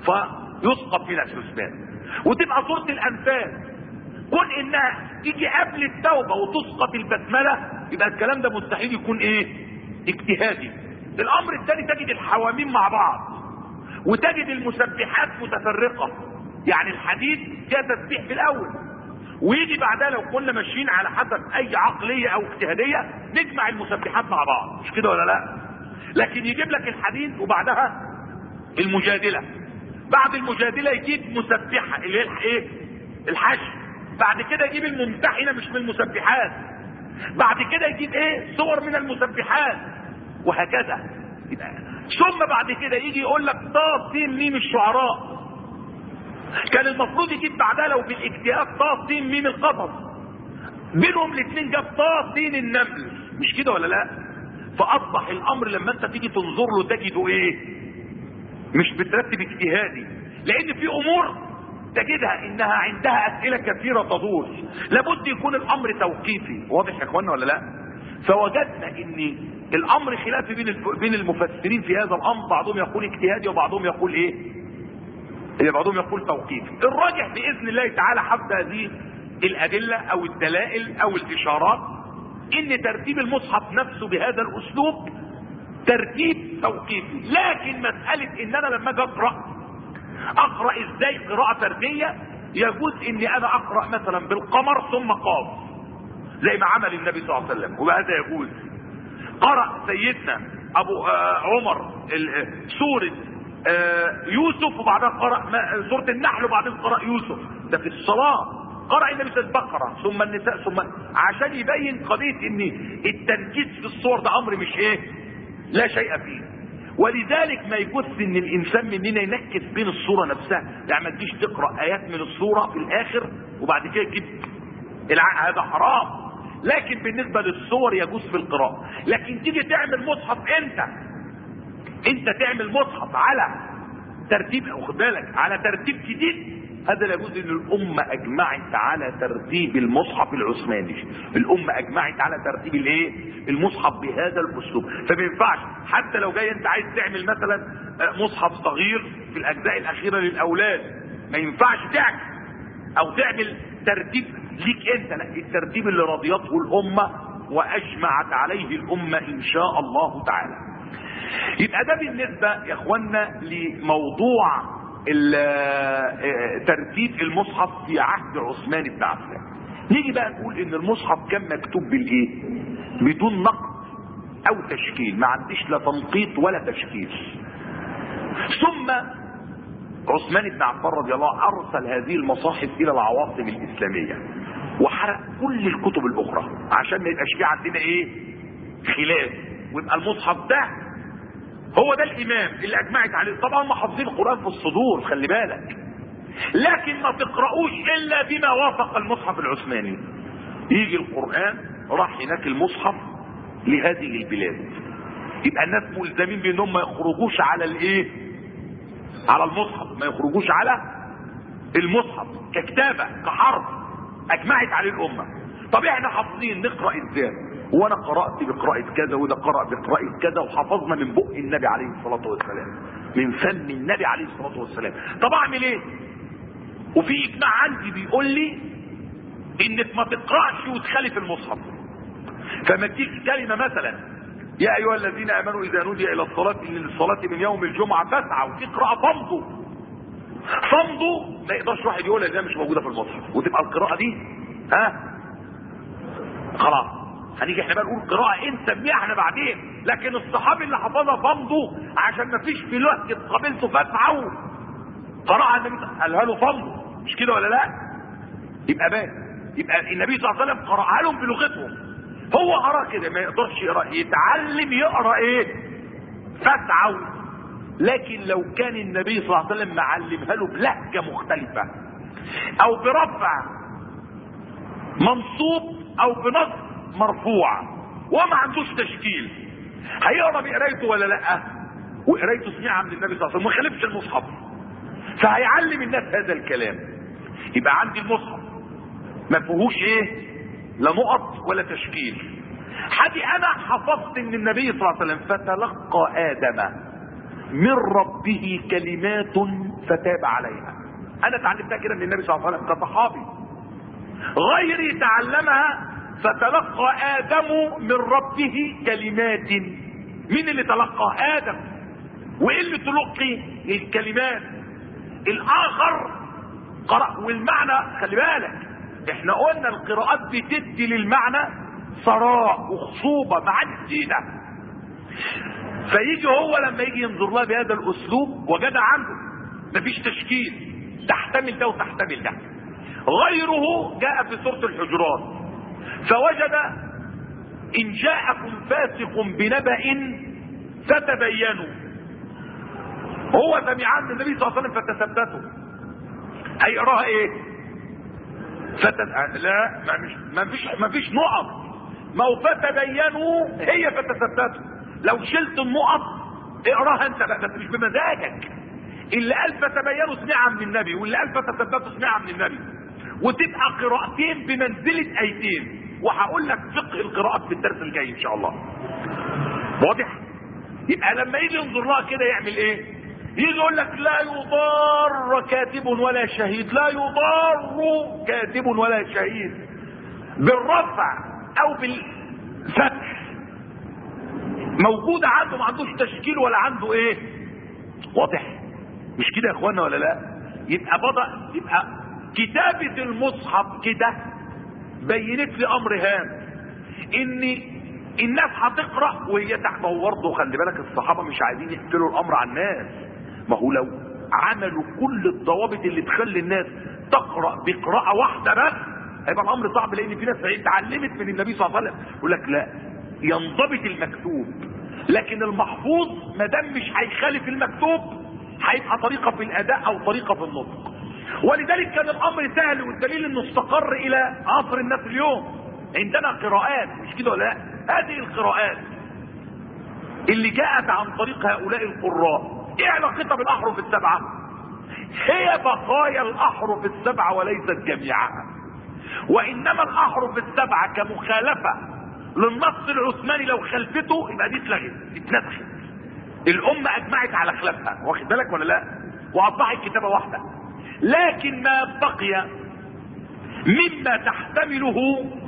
فيسقط من الحسبان. وتبقى سوره الانفال كون انها تيجي قبل التوبه وتسقط البسمله، يبقى الكلام ده مستحيل يكون ايه؟ اجتهادي. الامر الثاني تجد الحواميم مع بعض وتجد المسبحات متفرقه، يعني الحديث فيها تسبيح في الاول ويجي بعدها لو كنا ماشيين على حسب اي عقليه او اجتهاديه نجمع المسبحات مع بعض، مش كده ولا لا؟ لكن يجيب لك الحديث وبعدها المجادله، بعد المجادله يجيب مسبحه اللي هي ايه؟ الحشر، بعد كده يجيب الممتحنه مش من المسبحات، بعد كده يجيب ايه؟ صور من المسبحات، وهكذا. ثم بعد كده يجي يقول لك طا سين ميم الشعراء، كان المفروض يجيب بعدها لو بالاجتهاد طا سين ميم القصص، بينهم الاثنين جاب طا سين النمل، مش كده ولا لا؟ فاصبح الامر لما انت تيجي تنظر له تجده ايه؟ مش بترتب اجتهادي، لان في امور تجدها انها عندها اسئله كثيره تدور، لابد يكون الامر توقيفي. واضح يا اخوانا ولا لا؟ فوجدنا ان الامر خلافي بين بين المفسرين في هذا الامر، بعضهم يقول اجتهادي وبعضهم يقول ايه؟ بعضهم يقول توقيفي. الراجح باذن الله تعالى حسب هذه الادله او الدلائل او الاشارات ان ترتيب المصحف نفسه بهذا الاسلوب ترتيب توقيفي. لكن مساله ان انا لما اجي اقرا اقرا ازاي قراءه فرديه، يجوز اني انا اقرا مثلا بالقمر ثم قاف زي ما عمل النبي صلى الله عليه وسلم، وهذا يجوز. قرأ سيدنا ابو آه عمر سورة آه يوسف وبعدها قرأ سورة النحل وبعدين قرأ يوسف، ده في الصلاة. قرأ النبي سورة البقرة ثم النساء ثم، عشان يبين قضية ان التنكيس في الصور ده امر مش ايه؟ لا شيء فيه. ولذلك ما يجوز ان الانسان مننا ينكس بين الصورة نفسها، يعني ما تجيش تقرأ ايات من الصورة في الاخر وبعد كده تجيب الع... هذا حرام. لكن بالنسبة للصور يجوز في القراءة. لكن تيجي تعمل مصحف انت انت تعمل مصحف على ترتيب، واخد بالك، على ترتيب جديد، هذا لا يجوز. ان الامة اجمعت على ترتيب المصحف العثماني، الامة اجمعت على ترتيب الايه؟ المصحف بهذا الاسلوب. فما ينفعش حتى لو جاي انت عايز تعمل مثلا مصحف صغير في الاجزاء الاخيرة للاولاد، ما ينفعش تعمل او تعمل ترتيب ليك انت، لا، الترتيب اللي رضيته الامه واجمعت عليه الامه ان شاء الله تعالى. يبقى ده بالنسبه يا اخوانا لموضوع ترتيب المصحف في عهد عثمان بن عفان. نيجي بقى نقول ان المصحف كان مكتوب بالايه؟ بدون نقد او تشكيل، ما عنديش لا تنقيط ولا تشكيل. ثم عثمان بن عفان رضي الله عنه ارسل هذه المصاحف الى العواصم الاسلاميه وحرق كل الكتب الاخرى عشان ما يبقاش في عندنا ايه؟ خلاف، ويبقى المصحف ده هو ده الامام اللي اجمعت عليه. طبعا هم حافظين القران في الصدور خلي بالك، لكن ما تقرأوش الا بما وافق المصحف العثماني. يجي القران راح هناك المصحف لهذه البلاد، يبقى الناس ملزمين بانهم ما يخرجوش على الايه؟ على المصحف، ما يخرجوش على المصحف ككتابه كحرف اجمعت عليه الامه. طب احنا حافظين نقرا ازاي؟ وانا قرات بقراءه كذا وده قرأ بقراءه كذا وحفظنا من بق النبي عليه الصلاه والسلام، من فم النبي عليه الصلاه والسلام. طب اعمل ايه؟ وفي اجماع عندي بيقول لي انك ما تقراش وتخالف المصحف. فما تجيش كلمه مثلا يا ايها الذين امنوا اذا نودي الى الصلاه ان للصلاه من يوم الجمعه فاسعوا، وتقرا فمضوا فمضوا، ما يقدرش واحد يقول انها مش موجوده في المصحف وتبقى القراءه دي ها خلاص. هنيجي احنا بقى نقول قراءه انت نسميها احنا بعدين، لكن الصحابي اللي حفظها فمضوا عشان ما فيش في لهجه قبيلته فاسعوا، قراءه النبي قالها له فمضوا، مش كده ولا لا؟ يبقى بقى يبقى النبي صلى الله عليه وسلم قراها لهم بلغتهم، هو قرا كده ما يقدرش يقرا، يتعلم يقرا ايه؟ فاسعوا. لكن لو كان النبي صلى الله عليه وسلم معلمها له بلهجه مختلفه او برفع منصوب او بنصب مرفوع وما عندوش تشكيل، هيقرا بقرايته ولا لا؟ وقرايته سمعها من النبي صلى الله عليه وسلم، ما خالفش المصحف. فهيعلم الناس هذا الكلام. يبقى عندي المصحف ما فيهوش ايه؟ لا نقط ولا تشكيل. حدي انا حفظت ان النبي صلى الله عليه وسلم فتلقى ادم من ربه كلمات فتاب عليها. انا اتعلمتها كده من النبي صلى الله عليه وسلم كصحابي. غيري تعلمها فتلقى ادم من ربه كلمات. مين اللي تلقى؟ ادم. وايه اللي تلقي؟ الكلمات. الاخر قرأ والمعنى. خلي بالك احنا قلنا القراءات بتدي للمعنى ثراء وخصوبة معاني جديدة. فيجي هو لما يجي ينظر لها بهذا الاسلوب وجد عنده مفيش تشكيل، تحتمل ده وتحتمل ده. غيره جاء في سورة الحجرات فوجد ان جاءكم فاسق بنبأ فتبينوا. هو سمع عن النبي صلى الله عليه وسلم فتثبتوا. هيقراها ايه؟ فتت... لا ما مش ما فيش ما فيش نقط. ما هو فتبينوا هي فتثبتوا. لو شلت النقط اقراها انت بقى بس مش بمزاجك. اللي قال فتبينوا سمعها من النبي، واللي قال فتثبتوا سمعها من النبي، وتبقى قراءتين بمنزله ايتين. وهقول لك فقه القراءات في الدرس الجاي ان شاء الله. واضح؟ يبقى لما يجي ينظر لها كده يعمل ايه؟ يجي يقول لك لا يضار كاتب ولا شهيد. لا يضار كاتب ولا شهيد بالرفع او بالفتح. موجود عنده، ما عندوش تشكيل ولا عنده ايه. واضح؟ مش كده يا اخوانا ولا لا؟ يبقى بدأ يبقى كتابة المصحف كده بينت لي امر هام، ان الناس هتقرا وهي تحت. ما هو برضه خلي بالك الصحابه مش عايزين يقفلوا الامر على الناس. ما هو لو عملوا كل الضوابط اللي تخلي الناس تقرا بقراءه واحده بس هيبقى الامر صعب، لان في ناس اتعلمت من النبي صلى الله عليه وسلم. يقول لك لا، ينضبط المكتوب، لكن المحفوظ ما دام مش هيخالف المكتوب هيبقى طريقه في الاداء او طريقه في النطق. ولذلك كان الامر سهل، والدليل انه استقر الى عصر الناس اليوم. عندنا قراءات مش كده ولا لا؟ هذه القراءات اللي جاءت عن طريق هؤلاء القراء ايه علاقتها بالاحرف السبعه؟ هي بقايا الاحرف السبعه وليست جميعها. وانما الاحرف السبعه كمخالفه للنص العثماني لو خلفته يبقى دي اتلغت اتنسخت. الامه اجمعت على خلافها، واخد بالك ولا لا؟ واصبحت كتابه واحده. لكن ما بقي مما تحتمله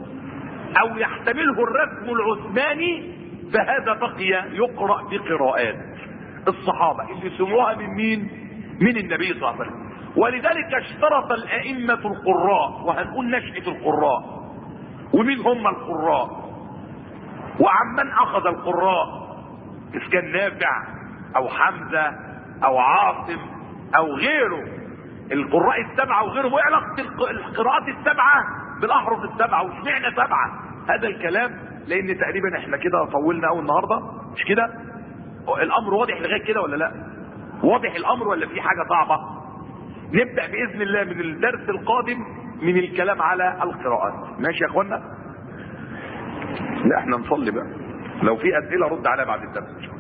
او يحتمله الرسم العثماني فهذا بقي يقرأ بقراءات الصحابة اللي سمعوها من مين؟ من النبي صلى الله عليه وسلم. ولذلك اشترط الائمة القراء، وهنقول نشأة القراء ومين هم القراء وعمن اخذ القراء، اذا كان نافع او حمزة او عاصم او غيره. القراء السبعة وغيرهم، وايه علاقة القراءات السبعة بالاحرف السبعة؟ واشمعنى سبعة؟ هذا الكلام لان تقريبا احنا كده طولنا قوي النهارده، مش كده؟ الامر واضح لغايه كده ولا لا؟ واضح الامر ولا في حاجه صعبه؟ نبدا باذن الله من الدرس القادم من الكلام على القراءات. ماشي يا اخوانا؟ لا احنا نصلي بقى، لو في اسئله رد عليها بعد الدرس.